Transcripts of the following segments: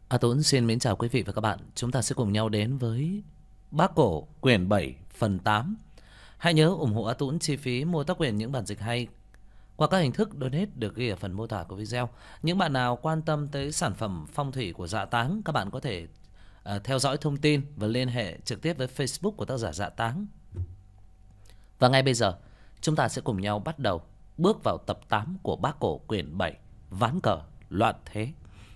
A Tuấn xin mến chào quý vị và các bạn. Chúng ta sẽ cùng nhau đến với Bác Cổ quyển 7 phần 8. Hãy nhớ ủng hộ A Tuấn chi phí mua tác quyền những bản dịch hay qua các hình thức donate được ghi ở phần mô tả của video. Những bạn nào quan tâm tới sản phẩm phong thủy của Dạ Táng, các bạn có thể theo dõi thông tin và liên hệ trực tiếp với Facebook của tác giả Dạ Táng. Và ngay bây giờ, chúng ta sẽ cùng nhau bắt đầu bước vào tập 8 của Bác Cổ quyển 7 Ván cờ loạn thế.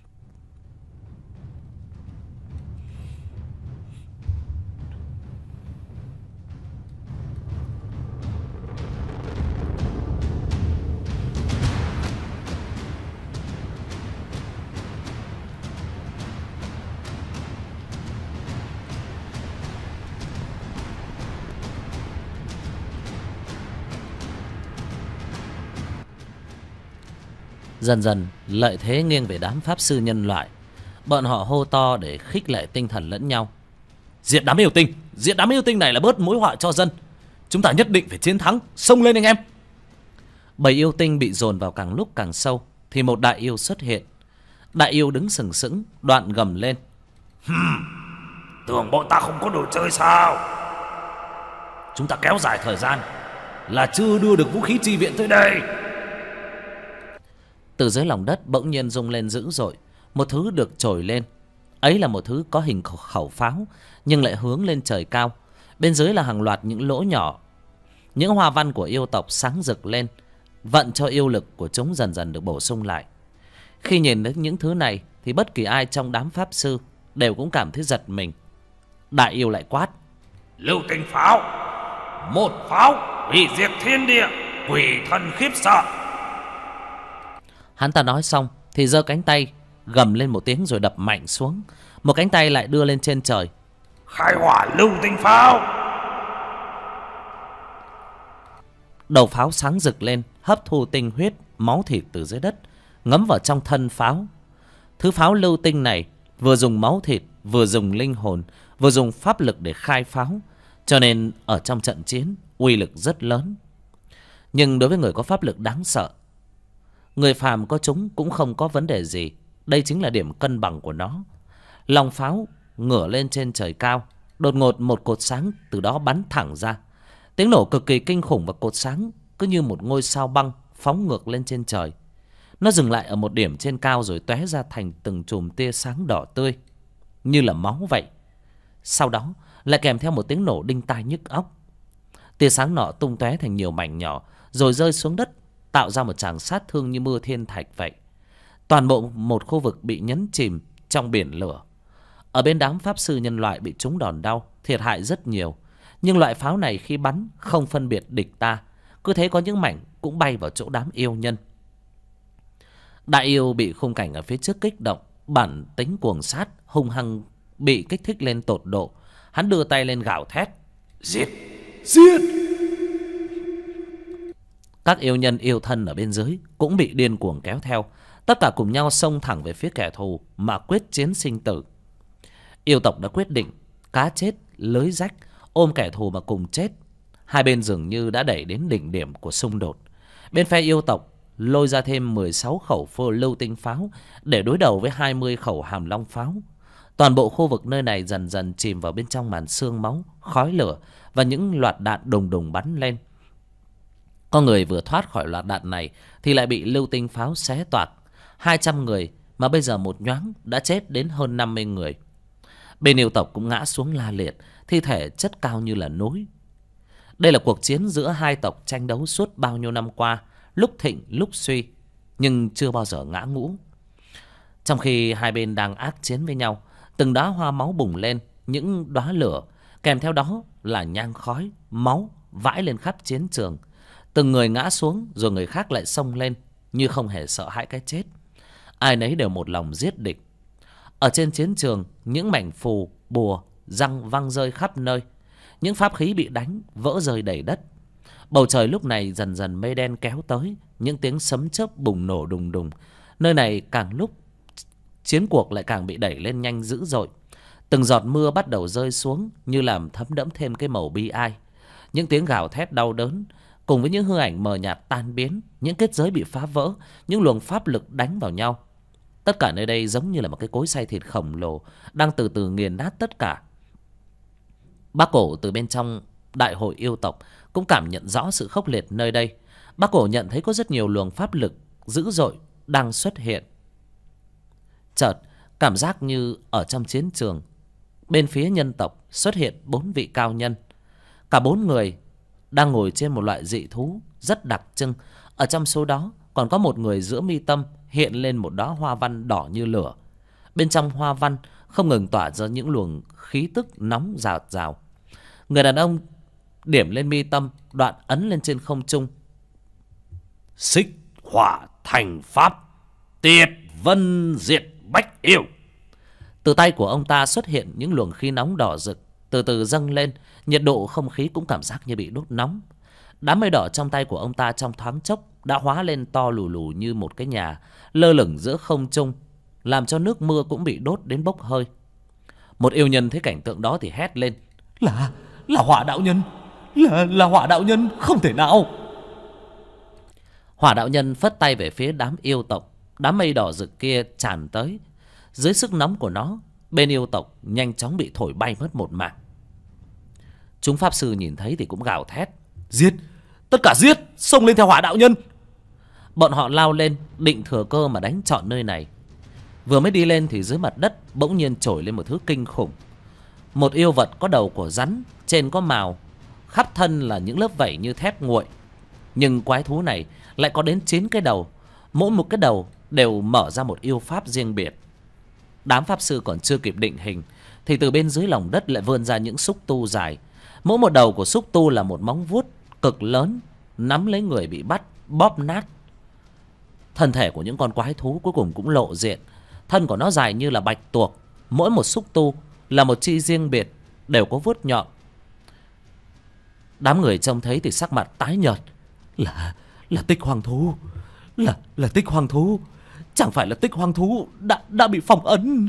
Dần dần lợi thế nghiêng về đám pháp sư nhân loại. Bọn họ hô to để khích lệ tinh thần lẫn nhau. Diệt đám yêu tinh, diệt đám yêu tinh này là bớt mối họa cho dân. Chúng ta nhất định phải chiến thắng, xông lên anh em. Bầy yêu tinh bị dồn vào càng lúc càng sâu thì một đại yêu xuất hiện. Đại yêu đứng sừng sững, đoạn gầm lên. Tưởng bọn ta không có đồ chơi sao? Chúng ta kéo dài thời gian là chưa đưa được vũ khí chi viện tới đây. Từ dưới lòng đất bỗng nhiên rung lên dữ dội. Một thứ được trồi lên. Ấy là một thứ có hình khẩu pháo, nhưng lại hướng lên trời cao. Bên dưới là hàng loạt những lỗ nhỏ. Những hoa văn của yêu tộc sáng rực lên, vận cho yêu lực của chúng dần dần được bổ sung lại. Khi nhìn đến những thứ này thì bất kỳ ai trong đám pháp sư đều cũng cảm thấy giật mình. Đại yêu lại quát. Lưu tinh pháo, một pháo hủy diệt thiên địa, quỷ thần khiếp sợ. Hắn ta nói xong thì giơ cánh tay gầm lên một tiếng rồi đập mạnh xuống. Một cánh tay lại đưa lên trên trời. Khai hỏa lưu tinh pháo. Đầu pháo sáng rực lên, hấp thu tinh huyết, máu thịt từ dưới đất, ngấm vào trong thân pháo. Thứ pháo lưu tinh này vừa dùng máu thịt, vừa dùng linh hồn, vừa dùng pháp lực để khai pháo, cho nên ở trong trận chiến uy lực rất lớn. Nhưng đối với người có pháp lực đáng sợ, người phàm có chúng cũng không có vấn đề gì. Đây chính là điểm cân bằng của nó. Lòng pháo ngửa lên trên trời cao, đột ngột một cột sáng từ đó bắn thẳng ra. Tiếng nổ cực kỳ kinh khủng và cột sáng cứ như một ngôi sao băng phóng ngược lên trên trời. Nó dừng lại ở một điểm trên cao rồi tóe ra thành từng chùm tia sáng đỏ tươi, như là máu vậy. Sau đó lại kèm theo một tiếng nổ đinh tai nhức óc. Tia sáng nọ tung tóe thành nhiều mảnh nhỏ rồi rơi xuống đất, tạo ra một tràng sát thương như mưa thiên thạch vậy. Toàn bộ một khu vực bị nhấn chìm trong biển lửa. Ở bên đám pháp sư nhân loại bị trúng đòn đau, thiệt hại rất nhiều. Nhưng loại pháo này khi bắn không phân biệt địch ta, cứ thế có những mảnh cũng bay vào chỗ đám yêu nhân. Đại yêu bị khung cảnh ở phía trước kích động, bản tính cuồng sát hung hăng bị kích thích lên tột độ. Hắn đưa tay lên gào thét. Giết, giết. Các yêu nhân yêu thân ở bên dưới cũng bị điên cuồng kéo theo. Tất cả cùng nhau xông thẳng về phía kẻ thù mà quyết chiến sinh tử. Yêu tộc đã quyết định cá chết lưới rách, ôm kẻ thù mà cùng chết. Hai bên dường như đã đẩy đến đỉnh điểm của xung đột. Bên phe yêu tộc lôi ra thêm 16 khẩu phô lưu tinh pháo để đối đầu với 20 khẩu hàm long pháo. Toàn bộ khu vực nơi này dần dần chìm vào bên trong màn sương máu, khói lửa và những loạt đạn đùng đùng bắn lên. Có người vừa thoát khỏi loạt đạn này thì lại bị lưu tinh pháo xé toạc. 200 người mà bây giờ một nhoáng đã chết đến hơn 50 người. Bên yêu tộc cũng ngã xuống la liệt, thi thể chất cao như là núi. Đây là cuộc chiến giữa hai tộc tranh đấu suốt bao nhiêu năm qua, lúc thịnh lúc suy, nhưng chưa bao giờ ngã ngũ. Trong khi hai bên đang ác chiến với nhau, từng đóa hoa máu bùng lên, những đóa lửa, kèm theo đó là nhang khói, máu vãi lên khắp chiến trường. Từng người ngã xuống rồi người khác lại xông lên như không hề sợ hãi cái chết. Ai nấy đều một lòng giết địch. Ở trên chiến trường, những mảnh phù, bùa, răng văng rơi khắp nơi. Những pháp khí bị đánh, vỡ rơi đầy đất. Bầu trời lúc này dần dần mây đen kéo tới, những tiếng sấm chớp bùng nổ đùng đùng. Nơi này càng lúc chiến cuộc lại càng bị đẩy lên nhanh dữ dội. Từng giọt mưa bắt đầu rơi xuống như làm thấm đẫm thêm cái màu bi ai. Những tiếng gào thét đau đớn cùng với những hư ảnh mờ nhạt tan biến, những kết giới bị phá vỡ, những luồng pháp lực đánh vào nhau. Tất cả nơi đây giống như là một cái cối xay thịt khổng lồ đang từ từ nghiền nát tất cả. Bác Cổ từ bên trong đại hội yêu tộc cũng cảm nhận rõ sự khốc liệt nơi đây. Bác Cổ nhận thấy có rất nhiều luồng pháp lực dữ dội đang xuất hiện. Chợt cảm giác như ở trong chiến trường, bên phía nhân tộc xuất hiện 4 vị cao nhân. Cả 4 người đang ngồi trên một loại dị thú rất đặc trưng. Ở trong số đó còn có một người giữa mi tâm hiện lên một đóa hoa văn đỏ như lửa. Bên trong hoa văn không ngừng tỏa ra những luồng khí tức nóng rào rào. Người đàn ông điểm lên mi tâm, đoạn ấn lên trên không trung. Xích hỏa thành pháp, tiệt vân diệt bách yêu. Từ tay của ông ta xuất hiện những luồng khí nóng đỏ rực, từ từ dâng lên. Nhiệt độ không khí cũng cảm giác như bị đốt nóng. Đám mây đỏ trong tay của ông ta trong thoáng chốc đã hóa lên to lù lù như một cái nhà, lơ lửng giữa không trung, làm cho nước mưa cũng bị đốt đến bốc hơi. Một yêu nhân thấy cảnh tượng đó thì hét lên: Là Hỏa đạo nhân, là Hỏa đạo nhân, không thể nào. Hỏa đạo nhân phất tay về phía đám yêu tộc. Đám mây đỏ rực kia tràn tới. Dưới sức nóng của nó, bên yêu tộc nhanh chóng bị thổi bay mất một mảng. Chúng pháp sư nhìn thấy thì cũng gào thét: Giết, tất cả giết, xông lên theo Hỏa đạo nhân. Bọn họ lao lên định thừa cơ mà đánh trọn nơi này. Vừa mới đi lên thì dưới mặt đất bỗng nhiên trồi lên một thứ kinh khủng. Một yêu vật có đầu của rắn, trên có mào, khắp thân là những lớp vảy như thép nguội. Nhưng quái thú này lại có đến 9 cái đầu, mỗi một cái đầu đều mở ra một yêu pháp riêng biệt. Đám pháp sư còn chưa kịp định hình thì từ bên dưới lòng đất lại vươn ra những xúc tu dài. Mỗi một đầu của xúc tu là một móng vuốt cực lớn, nắm lấy người bị bắt, bóp nát. Thân thể của những con quái thú cuối cùng cũng lộ diện. Thân của nó dài như là bạch tuộc, mỗi một xúc tu là một chi riêng biệt, đều có vuốt nhọn. Đám người trông thấy thì sắc mặt tái nhợt. Là Tích Hoàng thú, là Tích Hoàng thú. Chẳng phải là Tích Hoàng thú đã bị phong ấn?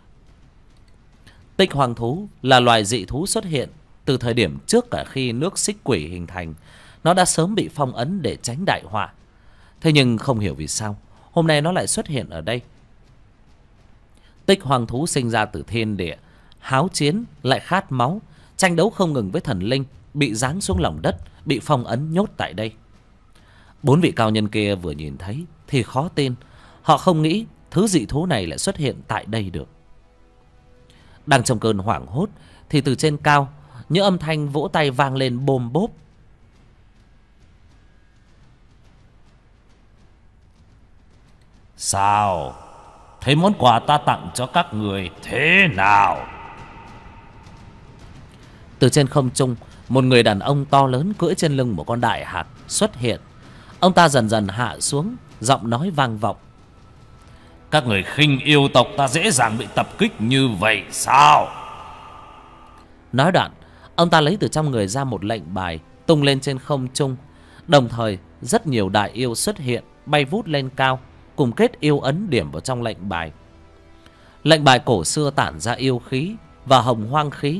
Tích Hoàng thú là loài dị thú xuất hiện từ thời điểm trước cả khi nước Xích Quỷ hình thành. Nó đã sớm bị phong ấn để tránh đại họa. Thế nhưng không hiểu vì sao hôm nay nó lại xuất hiện ở đây. Tích Hoàng thú sinh ra từ thiên địa, háo chiến lại khát máu, tranh đấu không ngừng với thần linh, bị giáng xuống lòng đất, bị phong ấn nhốt tại đây. 4 vị cao nhân kia vừa nhìn thấy thì khó tin. Họ không nghĩ thứ dị thú này lại xuất hiện tại đây được. Đang trong cơn hoảng hốt thì từ trên cao những âm thanh vỗ tay vang lên bôm bốp. Sao? Thấy món quà ta tặng cho các người thế nào? Từ trên không trung, một người đàn ông to lớn cưỡi trên lưng một con đại hạc xuất hiện. Ông ta dần dần hạ xuống, giọng nói vang vọng: Các người khinh yêu tộc ta dễ dàng bị tập kích như vậy sao? Nói đoạn, ông ta lấy từ trong người ra một lệnh bài, tung lên trên không trung. Đồng thời rất nhiều đại yêu xuất hiện, bay vút lên cao, cùng kết yêu ấn điểm vào trong lệnh bài. Lệnh bài cổ xưa tản ra yêu khí và hồng hoang khí.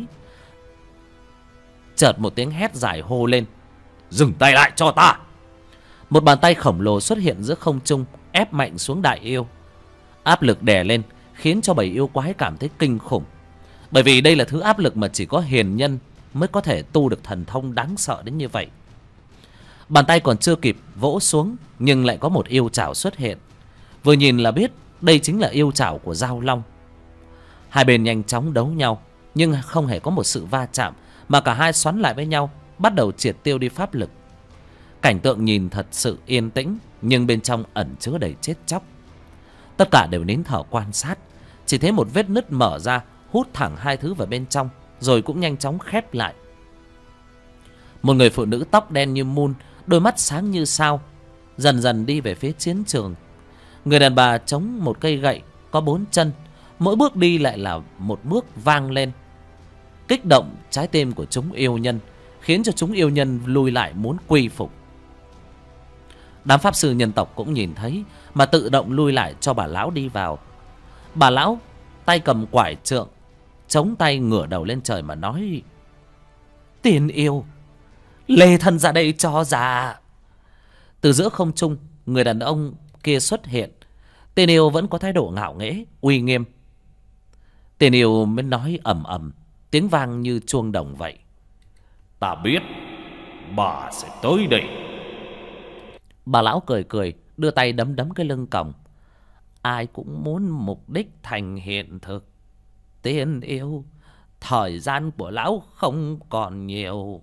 Chợt một tiếng hét dài hô lên: Dừng tay lại cho ta! Một bàn tay khổng lồ xuất hiện giữa không trung, ép mạnh xuống đại yêu. Áp lực đè lên khiến cho bầy yêu quái cảm thấy kinh khủng. Bởi vì đây là thứ áp lực mà chỉ có hiền nhân mới có thể tu được thần thông đáng sợ đến như vậy. Bàn tay còn chưa kịp vỗ xuống nhưng lại có một yêu chảo xuất hiện. Vừa nhìn là biết đây chính là yêu chảo của Giao Long. Hai bên nhanh chóng đấu nhau, nhưng không hề có một sự va chạm, mà cả hai xoắn lại với nhau, bắt đầu triệt tiêu đi pháp lực. Cảnh tượng nhìn thật sự yên tĩnh, nhưng bên trong ẩn chứa đầy chết chóc. Tất cả đều nín thở quan sát. Chỉ thấy một vết nứt mở ra, hút thẳng hai thứ vào bên trong, rồi cũng nhanh chóng khép lại. Một người phụ nữ tóc đen như mun, đôi mắt sáng như sao, dần dần đi về phía chiến trường. Người đàn bà chống một cây gậy có 4 chân, mỗi bước đi lại là một bước vang lên, kích động trái tim của chúng yêu nhân, khiến cho chúng yêu nhân lùi lại muốn quy phục. Đám pháp sư nhân tộc cũng nhìn thấy mà tự động lui lại cho bà lão đi vào. Bà lão tay cầm quải trượng, chống tay ngửa đầu lên trời mà nói: Tiên yêu, lê thân ra đây cho già. Từ giữa không trung, người đàn ông kia xuất hiện. Tên yêu vẫn có thái độ ngạo nghễ, uy nghiêm. Tên yêu mới nói ầm ầm, tiếng vang như chuông đồng vậy. Ta biết bà sẽ tới đây. Bà lão cười cười, đưa tay đấm đấm cái lưng còng. Ai cũng muốn mục đích thành hiện thực. Tiên yêu, thời gian của lão không còn nhiều.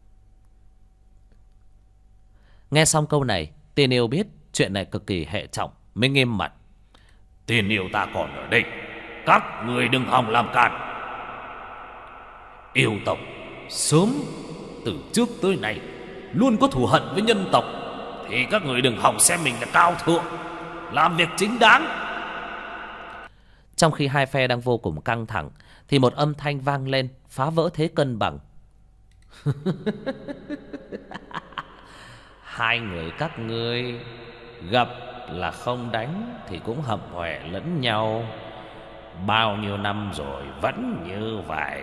Nghe xong câu này, tiên yêu biết chuyện này cực kỳ hệ trọng, mới nghiêm mặt. Tiên yêu ta còn ở đây, các người đừng hòng làm cản. Yêu tộc sớm từ trước tới nay luôn có thù hận với nhân tộc, thì các người đừng hòng xem mình là cao thượng, làm việc chính đáng. Trong khi hai phe đang vô cùng căng thẳng, thì một âm thanh vang lên, phá vỡ thế cân bằng. Hai người các ngươi gặp là không đánh thì cũng hậm hòe lẫn nhau. Bao nhiêu năm rồi vẫn như vậy.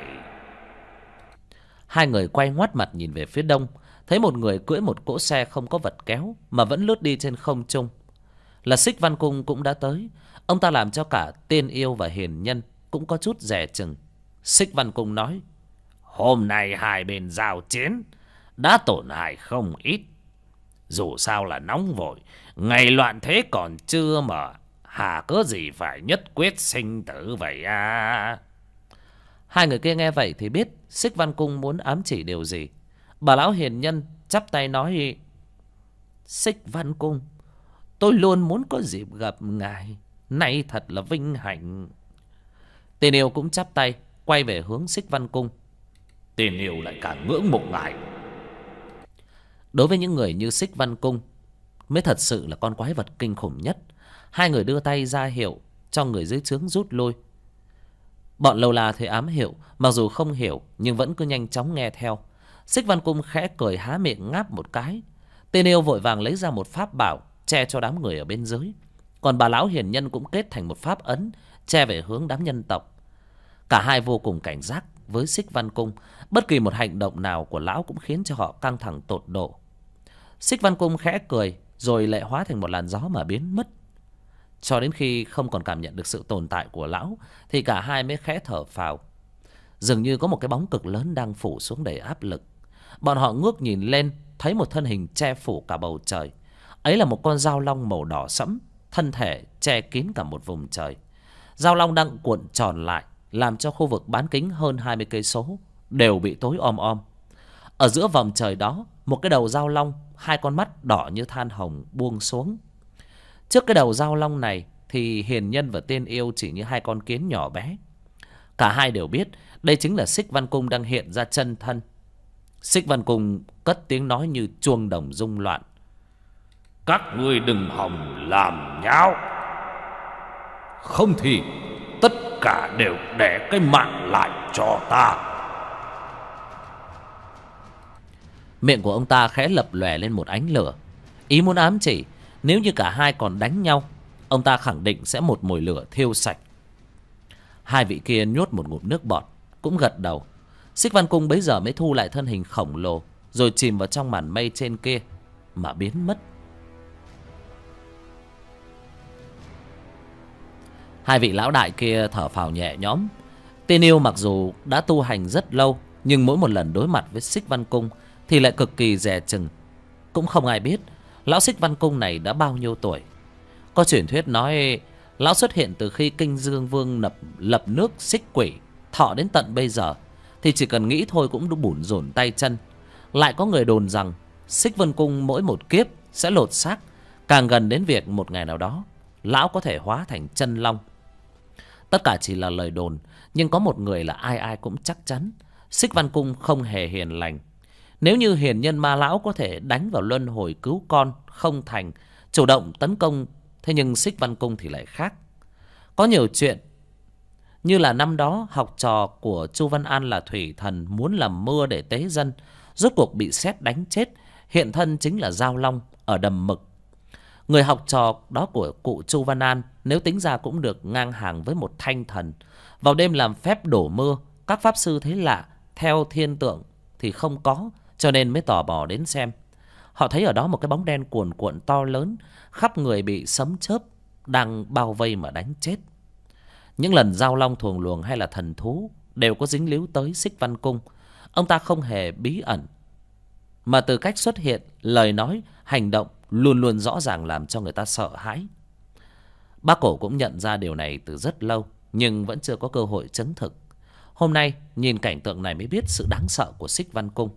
Hai người quay ngoắt mặt nhìn về phía đông, thấy một người cưỡi một cỗ xe không có vật kéo mà vẫn lướt đi trên không trung. Là Xích Văn Cung cũng đã tới. Ông ta làm cho cả Tiên Yêu và Hiền Nhân cũng có chút dè chừng. Xích Văn Cung nói: Hôm nay hai bên giao chiến đã tổn hại không ít. Dù sao là nóng vội, ngày loạn thế còn chưa mà, hà cớ gì phải nhất quyết sinh tử vậy à? Hai người kia nghe vậy thì biết Xích Văn Cung muốn ám chỉ điều gì. Bà lão Hiền Nhân chắp tay nói: Xích Văn Cung, tôi luôn muốn có dịp gặp ngài, nay thật là vinh hạnh. Tên Yêu cũng chắp tay quay về hướng Xích Văn Cung. Tên Yêu lại càng ngưỡng mộ ngài. Đối với những người như Xích Văn Cung mới thật sự là con quái vật kinh khủng nhất. Hai người đưa tay ra hiệu cho người dưới trướng rút lui. Bọn Lâu La thấy ám hiệu, mặc dù không hiểu nhưng vẫn cứ nhanh chóng nghe theo. Xích Văn Cung khẽ cười há miệng ngáp một cái. Tên Yêu vội vàng lấy ra một pháp bảo che cho đám người ở bên dưới. Còn bà lão Hiền Nhân cũng kết thành một pháp ấn che về hướng đám nhân tộc. Cả hai vô cùng cảnh giác với Xích Văn Cung. Bất kỳ một hành động nào của lão cũng khiến cho họ căng thẳng tột độ. Xích Văn Cung khẽ cười rồi lại hóa thành một làn gió mà biến mất. Cho đến khi không còn cảm nhận được sự tồn tại của lão thì cả hai mới khẽ thở phào. Dường như có một cái bóng cực lớn đang phủ xuống đầy áp lực. Bọn họ ngước nhìn lên, thấy một thân hình che phủ cả bầu trời. Ấy là một con dao long màu đỏ sẫm, thân thể che kín cả một vùng trời. Dao long đang cuộn tròn lại, làm cho khu vực bán kính hơn 20 cây số đều bị tối om om. Ở giữa vòng trời đó, một cái đầu dao long, hai con mắt đỏ như than hồng buông xuống. Trước cái đầu dao long này thì Hiền Nhân và Tiên Yêu chỉ như hai con kiến nhỏ bé. Cả hai đều biết đây chính là Xích Văn Cung đang hiện ra chân thân. Xích Văn Cung cất tiếng nói như chuông đồng rung loạn. Các ngươi đừng hòng làm nháo, không thì tất cả đều để cái mạng lại cho ta. Miệng của ông ta khẽ lập lòe lên một ánh lửa, ý muốn ám chỉ nếu như cả hai còn đánh nhau, ông ta khẳng định sẽ một mồi lửa thiêu sạch. Hai vị kia nhốt một ngụm nước bọt, cũng gật đầu. Xích Văn Cung bấy giờ mới thu lại thân hình khổng lồ, rồi chìm vào trong màn mây trên kia mà biến mất. Hai vị lão đại kia thở phào nhẹ nhõm. Tên Yêu mặc dù đã tu hành rất lâu, nhưng mỗi một lần đối mặt với Xích Văn Cung thì lại cực kỳ dè chừng. Cũng không ai biết lão Xích Văn Cung này đã bao nhiêu tuổi. Có truyền thuyết nói lão xuất hiện từ khi Kinh Dương Vương lập nước Xích Quỷ, thọ đến tận bây giờ thì chỉ cần nghĩ thôi cũng đúng bủn rủn tay chân. Lại có người đồn rằng Xích Văn Cung mỗi một kiếp sẽ lột xác, càng gần đến việc một ngày nào đó lão có thể hóa thành chân long. Tất cả chỉ là lời đồn, nhưng có một người là ai ai cũng chắc chắn: Xích Văn Cung không hề hiền lành. Nếu như Hiền Nhân Ma lão có thể đánh vào luân hồi cứu con không thành, chủ động tấn công, thế nhưng Xích Văn Cung thì lại khác. Có nhiều chuyện như là năm đó học trò của Chu Văn An là thủy thần muốn làm mưa để tế dân, rốt cuộc bị sét đánh chết, hiện thân chính là Dao Long ở Đầm Mực. Người học trò đó của cụ Chu Văn An nếu tính ra cũng được ngang hàng với một thanh thần. Vào đêm làm phép đổ mưa, các pháp sư thấy lạ, theo thiên tượng thì không có, cho nên mới tò mò đến xem. Họ thấy ở đó một cái bóng đen cuồn cuộn to lớn, khắp người bị sấm chớp đang bao vây mà đánh chết. Những lần giao long thuồng luồng hay là thần thú đều có dính líu tới Xích Văn Cung. Ông ta không hề bí ẩn, mà từ cách xuất hiện, lời nói, hành động luôn luôn rõ ràng làm cho người ta sợ hãi. Bác Cổ cũng nhận ra điều này từ rất lâu, nhưng vẫn chưa có cơ hội chứng thực. Hôm nay nhìn cảnh tượng này mới biết sự đáng sợ của Xích Văn Cung.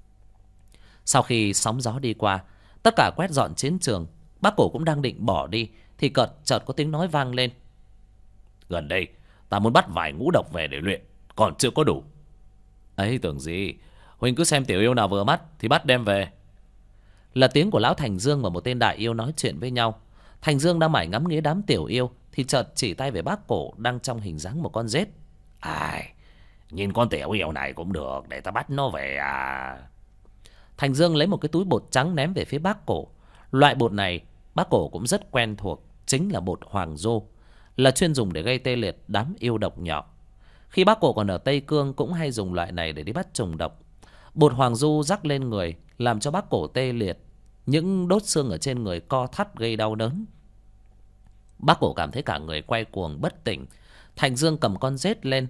Sau khi sóng gió đi qua, tất cả quét dọn chiến trường, bác Cổ cũng đang định bỏ đi thì chợt có tiếng nói vang lên. Gần đây ta muốn bắt vài ngũ độc về để luyện, còn chưa có đủ. Ấy tưởng gì, huynh cứ xem tiểu yêu nào vừa mắt thì bắt đem về. Là tiếng của lão Thành Dương và một tên đại yêu nói chuyện với nhau. Thành Dương đang mải ngắm nghía đám tiểu yêu thì chợt chỉ tay về bác Cổ đang trong hình dáng một con rết. Ai, nhìn con tiểu yêu này cũng được, để ta bắt nó về à. Thành Dương lấy một cái túi bột trắng ném về phía bác Cổ. Loại bột này bác Cổ cũng rất quen thuộc, chính là bột Hoàng Dô, là chuyên dùng để gây tê liệt đám yêu độc nhỏ. Khi bác Cổ còn ở Tây Cương cũng hay dùng loại này để đi bắt trùng độc. Bột Hoàng Du rắc lên người làm cho bác Cổ tê liệt, những đốt xương ở trên người co thắt gây đau đớn. Bác Cổ cảm thấy cả người quay cuồng bất tỉnh. Thành Dương cầm con rết lên.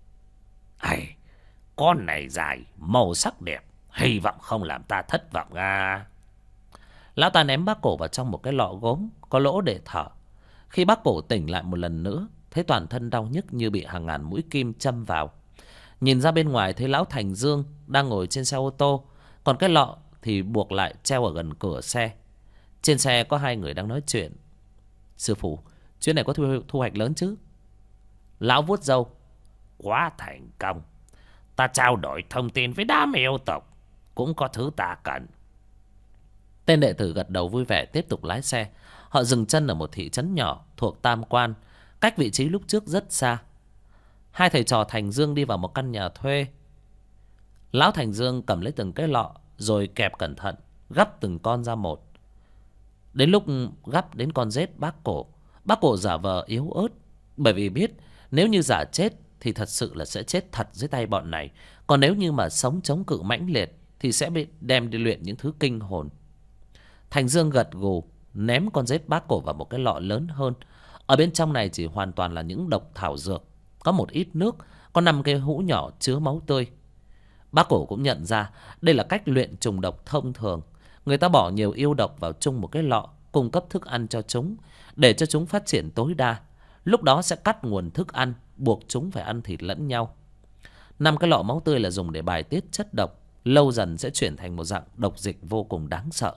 Ai, con này dài, màu sắc đẹp, hy vọng không làm ta thất vọng à. Lão ta ném bác Cổ vào trong một cái lọ gốm có lỗ để thở. Khi bác Cổ tỉnh lại một lần nữa, thấy toàn thân đau nhức như bị hàng ngàn mũi kim châm vào. Nhìn ra bên ngoài thấy lão Thành Dương đang ngồi trên xe ô tô, còn cái lọ thì buộc lại treo ở gần cửa xe. Trên xe có hai người đang nói chuyện. Sư phụ, chuyến này có thu hoạch lớn chứ? Lão vuốt râu. Quá thành công. Ta trao đổi thông tin với đám yêu tộc, cũng có thứ ta cần. Tên đệ tử gật đầu vui vẻ tiếp tục lái xe. Họ dừng chân ở một thị trấn nhỏ thuộc Tam Quan, cách vị trí lúc trước rất xa. Hai thầy trò Thành Dương đi vào một căn nhà thuê. Lão Thành Dương cầm lấy từng cái lọ rồi kẹp cẩn thận, gắp từng con ra một. Đến lúc gắp đến con rết bác Cổ giả vờ yếu ớt, bởi vì biết nếu như giả chết thì thật sự là sẽ chết thật dưới tay bọn này. Còn nếu như mà sống chống cự mãnh liệt thì sẽ bị đem đi luyện những thứ kinh hồn. Thành Dương gật gù ném con rết bác Cổ vào một cái lọ lớn hơn. Ở bên trong này chỉ hoàn toàn là những độc thảo dược, có một ít nước, có 5 cái hũ nhỏ chứa máu tươi. Bác Cổ cũng nhận ra đây là cách luyện trùng độc thông thường. Người ta bỏ nhiều yêu độc vào chung một cái lọ, cung cấp thức ăn cho chúng, để cho chúng phát triển tối đa. Lúc đó sẽ cắt nguồn thức ăn, buộc chúng phải ăn thịt lẫn nhau. 5 cái lọ máu tươi là dùng để bài tiết chất độc, lâu dần sẽ chuyển thành một dạng độc dịch vô cùng đáng sợ.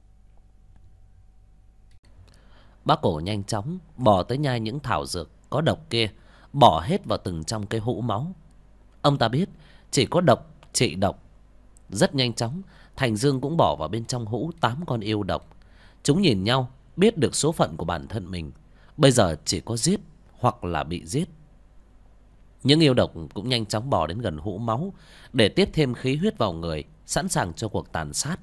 Bác Cổ nhanh chóng bỏ tới nhai những thảo dược có độc kia, bỏ hết vào từng trong cái hũ máu. Ông ta biết chỉ có độc trị độc. Rất nhanh chóng, Thành Dương cũng bỏ vào bên trong hũ 8 con yêu độc. Chúng nhìn nhau, biết được số phận của bản thân mình. Bây giờ chỉ có giết hoặc là bị giết. Những yêu độc cũng nhanh chóng bò đến gần hũ máu để tiếp thêm khí huyết vào người, sẵn sàng cho cuộc tàn sát.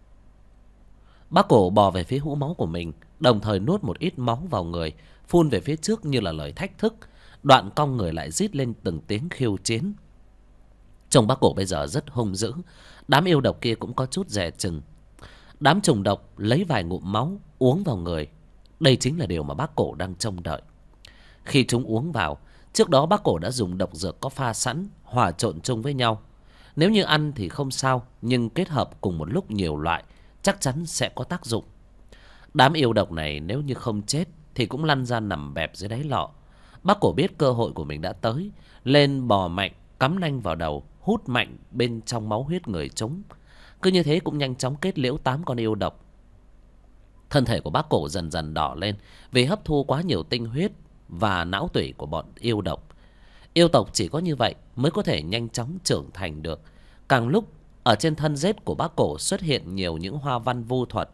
Bác Cổ bò về phía hũ máu của mình, đồng thời nuốt một ít máu vào người, phun về phía trước như là lời thách thức. Đoạn cong người lại rít lên từng tiếng khiêu chiến. Trông bác Cổ bây giờ rất hung dữ. Đám yêu độc kia cũng có chút dè chừng. Đám trùng độc lấy vài ngụm máu uống vào người. Đây chính là điều mà bác Cổ đang trông đợi. Khi chúng uống vào, trước đó bác Cổ đã dùng độc dược có pha sẵn, hòa trộn chung với nhau. Nếu như ăn thì không sao, nhưng kết hợp cùng một lúc nhiều loại chắc chắn sẽ có tác dụng. Đám yêu độc này nếu như không chết thì cũng lăn ra nằm bẹp dưới đáy lọ. Bác Cổ biết cơ hội của mình đã tới, lên bò mạnh, cắm nanh vào đầu, hút mạnh bên trong máu huyết người chúng. Cứ như thế cũng nhanh chóng kết liễu 8 con yêu độc. Thân thể của bác Cổ dần dần đỏ lên vì hấp thu quá nhiều tinh huyết và não tủy của bọn yêu độc. Yêu tộc chỉ có như vậy mới có thể nhanh chóng trưởng thành được. Càng lúc ở trên thân rết của bác Cổ xuất hiện nhiều những hoa văn vu thuật.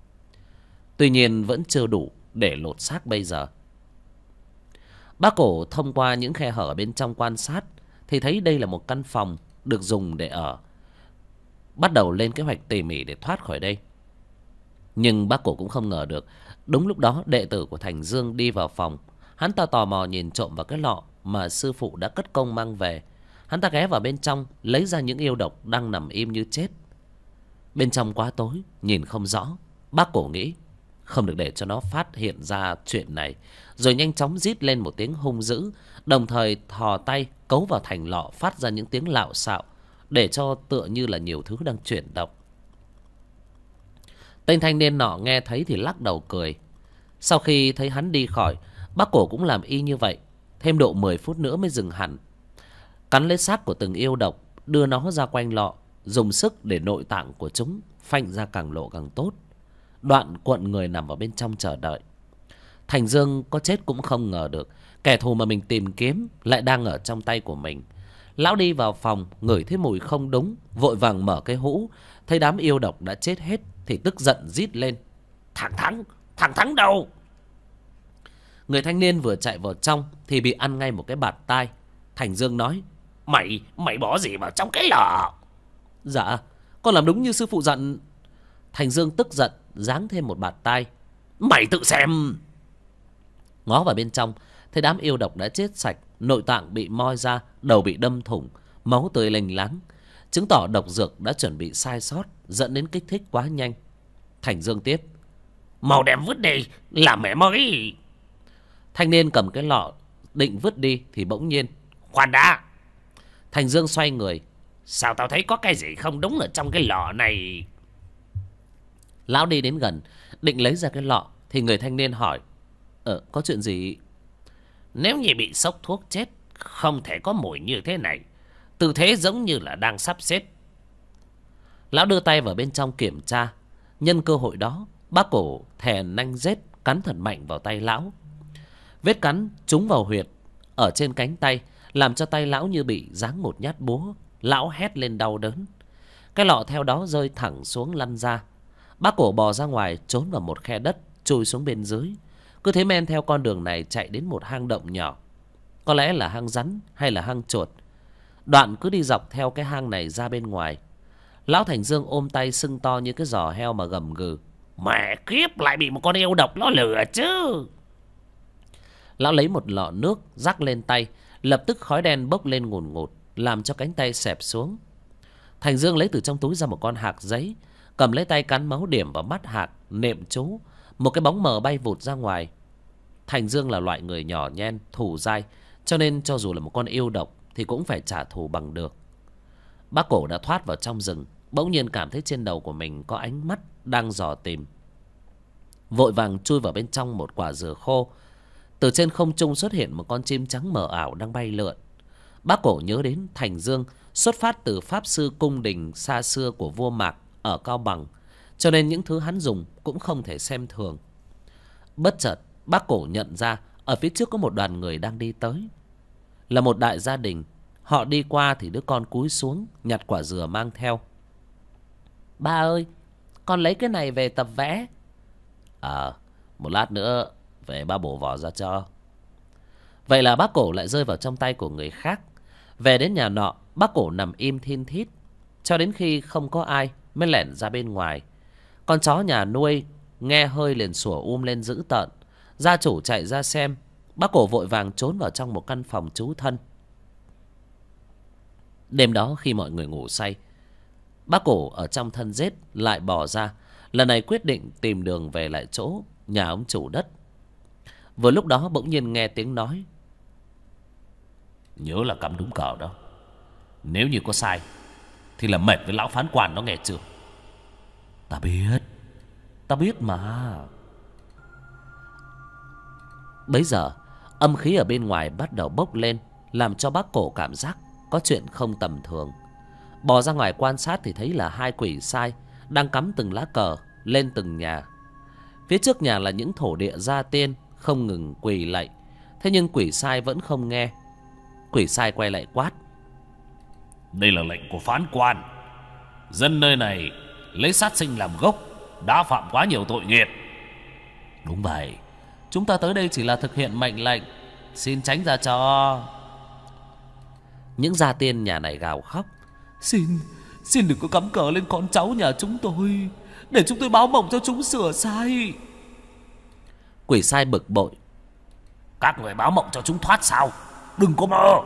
Tuy nhiên vẫn chưa đủ để lột xác bây giờ. Bác Cổ thông qua những khe hở bên trong quan sát thì thấy đây là một căn phòng được dùng để ở. Bắt đầu lên kế hoạch tỉ mỉ để thoát khỏi đây. Nhưng bác Cổ cũng không ngờ được, đúng lúc đó đệ tử của Thành Dương đi vào phòng. Hắn ta tò mò nhìn trộm vào cái lọ mà sư phụ đã cất công mang về. Hắn ta ghé vào bên trong, lấy ra những yêu độc đang nằm im như chết. Bên trong quá tối, nhìn không rõ. Bác Cổ nghĩ, không được để cho nó phát hiện ra chuyện này, rồi nhanh chóng rít lên một tiếng hung dữ, đồng thời thò tay cấu vào thành lọ phát ra những tiếng lạo xạo, để cho tựa như là nhiều thứ đang chuyển động. Tên thanh niên nọ nghe thấy thì lắc đầu cười. Sau khi thấy hắn đi khỏi, bác cổ cũng làm y như vậy, thêm độ 10 phút nữa mới dừng hẳn. Cắn lấy xác của từng yêu độc, đưa nó ra quanh lọ, dùng sức để nội tạng của chúng phanh ra càng lộ càng tốt. Đoạn cuộn người nằm ở bên trong chờ đợi. Thành Dương có chết cũng không ngờ được kẻ thù mà mình tìm kiếm lại đang ở trong tay của mình. Lão đi vào phòng, ngửi thấy mùi không đúng, vội vàng mở cái hũ, thấy đám yêu độc đã chết hết thì tức giận rít lên: Thằng Thắng đâu? Người thanh niên vừa chạy vào trong thì bị ăn ngay một cái bạt tai. Thành Dương nói: Mày bỏ gì vào trong cái lọ? Dạ, con làm đúng như sư phụ dặn. Thành Dương tức giận giáng thêm một bạt tai: Mày tự xem. Ngó vào bên trong, thấy đám yêu độc đã chết sạch, nội tạng bị moi ra, đầu bị đâm thủng, máu tươi lênh láng, chứng tỏ độc dược đã chuẩn bị sai sót, dẫn đến kích thích quá nhanh. Thành Dương tiếp: Mau đem vứt đi, làm mẹ mới. Thanh niên cầm cái lọ định vứt đi thì bỗng nhiên: Khoan đã. Thành Dương xoay người: Sao tao thấy có cái gì không đúng ở trong cái lọ này? Lão đi đến gần, định lấy ra cái lọ thì người thanh niên hỏi: có chuyện gì? Nếu như bị sốc thuốc chết, không thể có mùi như thế này. Tư thế giống như là đang sắp xếp. Lão đưa tay vào bên trong kiểm tra. Nhân cơ hội đó, bác cổ thè nanh rết cắn thật mạnh vào tay lão. Vết cắn trúng vào huyệt ở trên cánh tay, làm cho tay lão như bị giáng một nhát búa. Lão hét lên đau đớn. Cái lọ theo đó rơi thẳng xuống lăn ra. Bác cổ bò ra ngoài, trốn vào một khe đất, chui xuống bên dưới. Cứ thế men theo con đường này chạy đến một hang động nhỏ. Có lẽ là hang rắn hay là hang chuột. Đoạn cứ đi dọc theo cái hang này ra bên ngoài. Lão Thành Dương ôm tay sưng to như cái giò heo mà gầm gừ: Mẹ kiếp, lại bị một con yêu độc nó lừa chứ. Lão lấy một lọ nước rắc lên tay, lập tức khói đen bốc lên ngùn ngụt, làm cho cánh tay xẹp xuống. Thành Dương lấy từ trong túi ra một con hạc giấy, cầm lấy tay cắn máu điểm vào mắt hạc, niệm chú. Một cái bóng mờ bay vụt ra ngoài. Thành Dương là loại người nhỏ nhen, thù dai, cho nên cho dù là một con yêu độc thì cũng phải trả thù bằng được. Bác cổ đã thoát vào trong rừng, bỗng nhiên cảm thấy trên đầu của mình có ánh mắt đang dò tìm. Vội vàng chui vào bên trong một quả dừa khô. Từ trên không trung xuất hiện một con chim trắng mờ ảo đang bay lượn. Bác cổ nhớ đến Thành Dương xuất phát từ pháp sư cung đình xa xưa của vua Mạc ở Cao Bằng, cho nên những thứ hắn dùng cũng không thể xem thường. Bất chợt bác cổ nhận ra ở phía trước có một đoàn người đang đi tới. Là một đại gia đình. Họ đi qua thì đứa con cúi xuống nhặt quả dừa mang theo. Ba ơi, con lấy cái này về tập vẽ. Một lát nữa về ba bổ vỏ ra cho. Vậy là bác cổ lại rơi vào trong tay của người khác. Về đến nhà nọ, bác cổ nằm im thin thít cho đến khi không có ai mới lẻn ra bên ngoài. Con chó nhà nuôi nghe hơi liền sủa lên dữ tợn. Gia chủ chạy ra xem. Bác cổ vội vàng trốn vào trong một căn phòng trú thân. Đêm đó khi mọi người ngủ say, bác cổ ở trong thân rết lại bò ra. Lần này quyết định tìm đường về lại chỗ nhà ông chủ đất. Vừa lúc đó bỗng nhiên nghe tiếng nói: Nhớ là cắm đúng cờ đó. Nếu như có sai thì là mệt với lão phán quan đó, nghe chưa? Ta biết mà. Bấy giờ âm khí ở bên ngoài bắt đầu bốc lên, làm cho bác cổ cảm giác có chuyện không tầm thường. Bò ra ngoài quan sát thì thấy là hai quỷ sai đang cắm từng lá cờ lên từng nhà. Phía trước nhà là những thổ địa gia tiên không ngừng quỳ lạy. Thế nhưng quỷ sai vẫn không nghe. Quỷ sai quay lại quát: Đây là lệnh của phán quan. Dân nơi này lấy sát sinh làm gốc, đã phạm quá nhiều tội nghiệt. Đúng vậy, chúng ta tới đây chỉ là thực hiện mệnh lệnh, xin tránh ra cho. Những gia tiên nhà này gào khóc: Xin đừng có cắm cờ lên con cháu nhà chúng tôi, để chúng tôi báo mộng cho chúng sửa sai. Quỷ sai bực bội: Các người báo mộng cho chúng thoát sao? Đừng có mơ.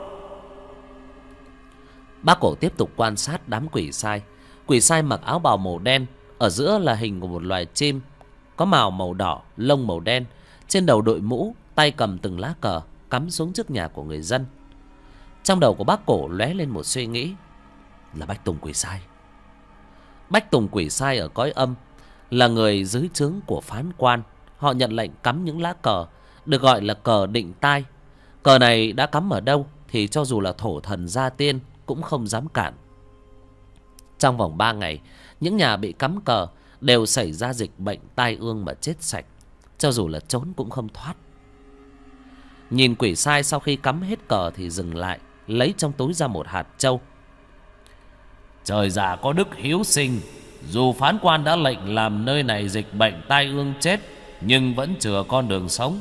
Bác cổ tiếp tục quan sát đám quỷ sai. Quỷ sai mặc áo bào màu đen, ở giữa là hình của một loài chim, có mào màu đỏ, lông màu đen, trên đầu đội mũ, tay cầm từng lá cờ cắm xuống trước nhà của người dân. Trong đầu của bác Cổ lóe lên một suy nghĩ, là Bách Tùng Quỷ Sai. Bách Tùng Quỷ Sai ở cõi âm là người dưới trướng của phán quan. Họ nhận lệnh cắm những lá cờ được gọi là cờ định tai. Cờ này đã cắm ở đâu thì cho dù là thổ thần gia tiên cũng không dám cản. Trong vòng 3 ngày, những nhà bị cắm cờ đều xảy ra dịch bệnh tai ương mà chết sạch, cho dù là trốn cũng không thoát. Nhìn Quỷ Sai sau khi cắm hết cờ thì dừng lại, lấy trong túi ra một hạt trâu. Trời già có đức hiếu sinh, dù phán quan đã lệnh làm nơi này dịch bệnh tai ương chết, nhưng vẫn chừa con đường sống.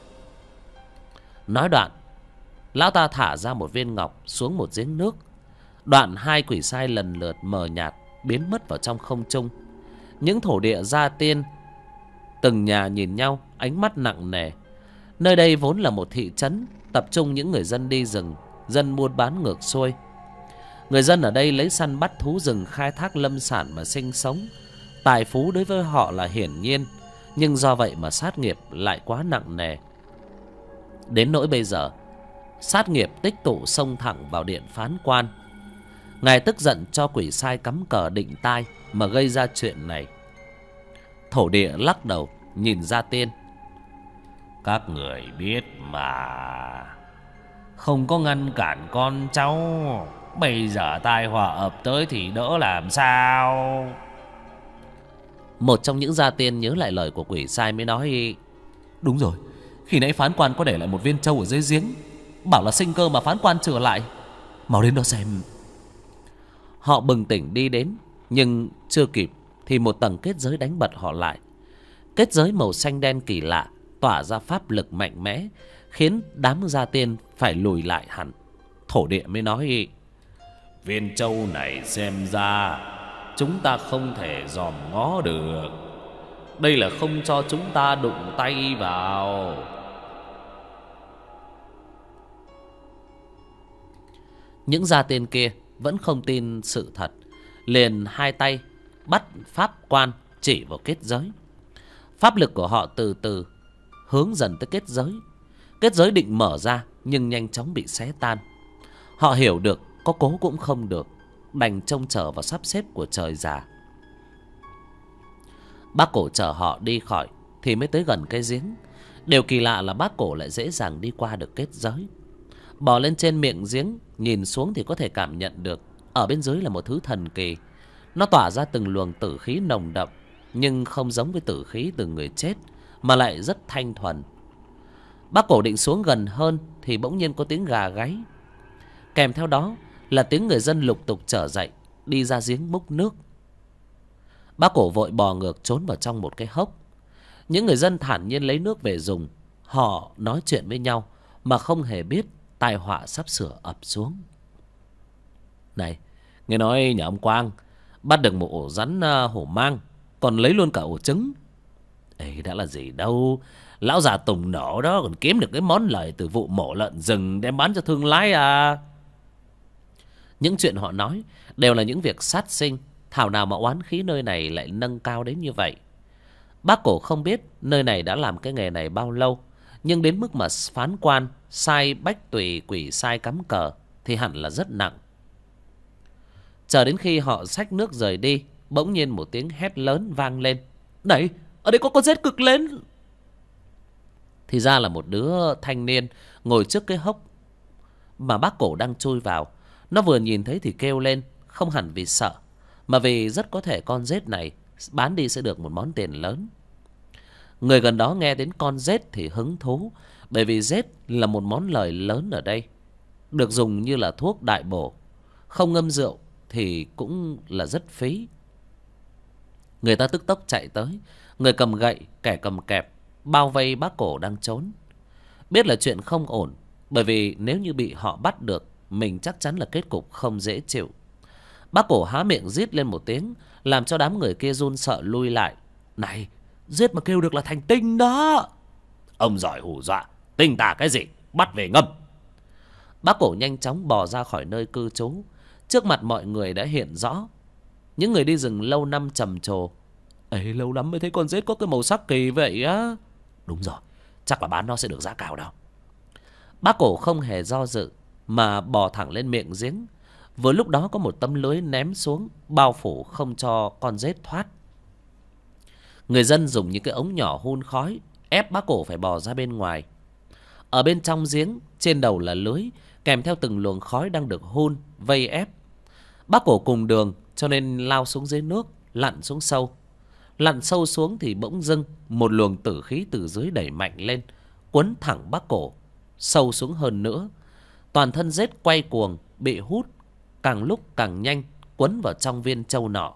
Nói đoạn, lão ta thả ra một viên ngọc xuống một giếng nước. Đoạn hai Quỷ Sai lần lượt mờ nhạt biến mất vào trong không trung. Những thổ địa gia tiên từng nhà nhìn nhau, ánh mắt nặng nề. Nơi đây vốn là một thị trấn, tập trung những người dân đi rừng, dân buôn bán ngược xuôi. Người dân ở đây lấy săn bắt thú rừng, khai thác lâm sản mà sinh sống. Tài phú đối với họ là hiển nhiên, nhưng do vậy mà sát nghiệp lại quá nặng nề. Đến nỗi bây giờ, sát nghiệp tích tụ xông thẳng vào điện phán quan. Ngài tức giận cho Quỷ Sai cắm cờ định tai mà gây ra chuyện này. Thổ địa lắc đầu nhìn gia tiên. Các người biết mà, không có ngăn cản con cháu, bây giờ tai họa ập tới thì đỡ làm sao. Một trong những gia tiên nhớ lại lời của Quỷ Sai mới nói, đúng rồi, khi nãy phán quan có để lại một viên trâu ở dưới giếng, bảo là sinh cơ mà phán quan chừa lại. Mau đến đó xem. Họ bừng tỉnh đi đến, nhưng chưa kịp thì một tầng kết giới đánh bật họ lại. Kết giới màu xanh đen kỳ lạ tỏa ra pháp lực mạnh mẽ, khiến đám gia tiên phải lùi lại hẳn. Thổ địa mới nói, viên trâu này xem ra chúng ta không thể dòm ngó được. Đây là không cho chúng ta đụng tay vào. Những gia tiên kia vẫn không tin sự thật, liền hai tay bắt pháp quan chỉ vào kết giới. Pháp lực của họ từ từ hướng dần tới kết giới. Kết giới định mở ra nhưng nhanh chóng bị xé tan. Họ hiểu được có cố cũng không được, đành trông chờ vào sắp xếp của trời già. Bác Cổ chở họ đi khỏi thì mới tới gần cái giếng. Điều kỳ lạ là bác Cổ lại dễ dàng đi qua được kết giới. Bò lên trên miệng giếng, nhìn xuống thì có thể cảm nhận được ở bên dưới là một thứ thần kỳ. Nó tỏa ra từng luồng tử khí nồng đậm, nhưng không giống với tử khí từ người chết, mà lại rất thanh thuần. Bác Cổ định xuống gần hơn thì bỗng nhiên có tiếng gà gáy. Kèm theo đó là tiếng người dân lục tục trở dậy, đi ra giếng múc nước. Bác Cổ vội bò ngược trốn vào trong một cái hốc. Những người dân thản nhiên lấy nước về dùng. Họ nói chuyện với nhau mà không hề biết tai họa sắp sửa ập xuống. Này, nghe nói nhà ông Quang bắt được một ổ rắn hổ mang, còn lấy luôn cả ổ trứng. Ấy đã là gì đâu, lão già Tùng nổ đó còn kiếm được cái món lời từ vụ mổ lợn rừng đem bán cho thương lái à. Những chuyện họ nói đều là những việc sát sinh, thảo nào mà oán khí nơi này lại nâng cao đến như vậy. Bác Cổ không biết nơi này đã làm cái nghề này bao lâu, nhưng đến mức mà phán quan sai Bách Tùy Quỷ Sai cắm cờ thì hẳn là rất nặng. Chờ đến khi họ xách nước rời đi, bỗng nhiên một tiếng hét lớn vang lên. Này, ở đây có con rết cực lớn. Thì ra là một đứa thanh niên ngồi trước cái hốc mà bác Cổ đang chui vào. Nó vừa nhìn thấy thì kêu lên, không hẳn vì sợ, mà vì rất có thể con rết này bán đi sẽ được một món tiền lớn. Người gần đó nghe đến con rết thì hứng thú, bởi vì rết là một món lời lớn ở đây, được dùng như là thuốc đại bổ, không ngâm rượu thì cũng là rất phí. Người ta tức tốc chạy tới, người cầm gậy, kẻ cầm kẹp, bao vây bác Cổ đang trốn. Biết là chuyện không ổn, bởi vì nếu như bị họ bắt được, mình chắc chắn là kết cục không dễ chịu. Bác Cổ há miệng rít lên một tiếng, làm cho đám người kia run sợ lui lại. Này, giết mà kêu được là thành tinh đó. Ông giỏi hù dọa, tinh tà cái gì, bắt về ngâm. Bác Cổ nhanh chóng bò ra khỏi nơi cư trú. Trước mặt mọi người đã hiện rõ những người đi rừng lâu năm trầm trồ Ê, lâu lắm mới thấy con rết có cái màu sắc kỳ vậy á. Đúng rồi, chắc là bán nó sẽ được giá cao đâu. Bác cổ không hề do dự mà bò thẳng lên miệng giếng. Vừa lúc đó có một tấm lưới ném xuống, bao phủ không cho con rết thoát. Người dân dùng những cái ống nhỏ hun khói ép bác cổ phải bò ra bên ngoài. Ở bên trong giếng, trên đầu là lưới, kèm theo từng luồng khói đang được hun vây ép. Bác cổ cùng đường cho nên lao xuống dưới nước, lặn xuống sâu. Lặn sâu xuống thì bỗng dưng một luồng tử khí từ dưới đẩy mạnh lên, quấn thẳng bác cổ sâu xuống hơn nữa. Toàn thân rết quay cuồng, bị hút càng lúc càng nhanh, quấn vào trong viên trâu nọ.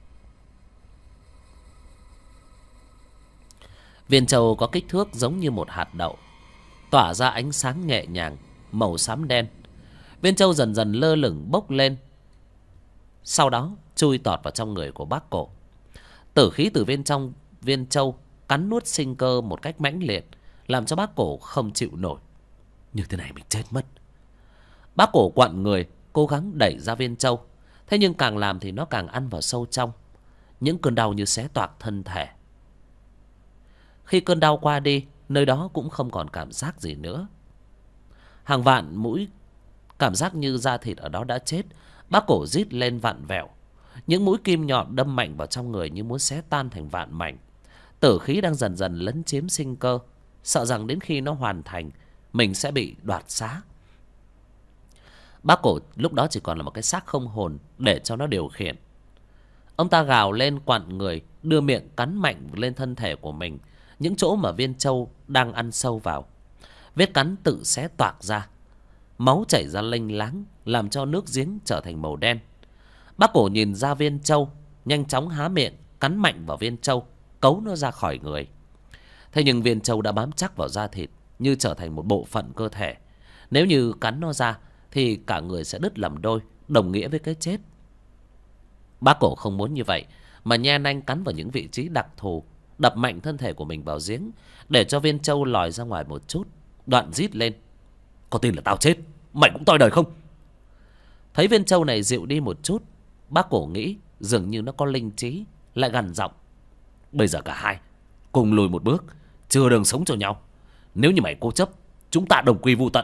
Viên trâu có kích thước giống như một hạt đậu, tỏa ra ánh sáng nhẹ nhàng, màu xám đen. Viên trâu dần dần lơ lửng bốc lên, sau đó chui tọt vào trong người của bác cổ. Tử khí từ bên trong viên trâu cắn nuốt sinh cơ một cách mãnh liệt, làm cho bác cổ không chịu nổi. Như thế này mình chết mất. Bác cổ quặn người, cố gắng đẩy ra viên trâu. Thế nhưng càng làm thì nó càng ăn vào sâu trong. Những cơn đau như xé toạc thân thể. Khi cơn đau qua đi, nơi đó cũng không còn cảm giác gì nữa. Hàng vạn mũi cảm giác như da thịt ở đó đã chết. Bác cổ rít lên vặn vẹo. Những mũi kim nhọn đâm mạnh vào trong người như muốn xé tan thành vạn mảnh. Tử khí đang dần dần lấn chiếm sinh cơ, sợ rằng đến khi nó hoàn thành, mình sẽ bị đoạt xá. Bác cổ lúc đó chỉ còn là một cái xác không hồn để cho nó điều khiển. Ông ta gào lên quặn người, đưa miệng cắn mạnh lên thân thể của mình, những chỗ mà viên trâu đang ăn sâu vào. Vết cắn tự xé toạc ra, máu chảy ra lênh láng, làm cho nước giếng trở thành màu đen. Bác cổ nhìn ra viên trâu, nhanh chóng há miệng cắn mạnh vào viên trâu, cấu nó ra khỏi người. Thế nhưng viên trâu đã bám chắc vào da thịt, như trở thành một bộ phận cơ thể. Nếu như cắn nó ra thì cả người sẽ đứt làm đôi, đồng nghĩa với cái chết. Bác cổ không muốn như vậy, mà nhe nanh cắn vào những vị trí đặc thù, đập mạnh thân thể của mình vào giếng, để cho viên trâu lòi ra ngoài một chút. Đoạn rít lên: có tin là tao chết, mày cũng toi đời không? Thấy viên trâu này dịu đi một chút, bác cổ nghĩ dường như nó có linh trí, lại gằn giọng: bây giờ cả hai cùng lùi một bước, chừa đường sống cho nhau. Nếu như mày cố chấp, chúng ta đồng quy vu tận.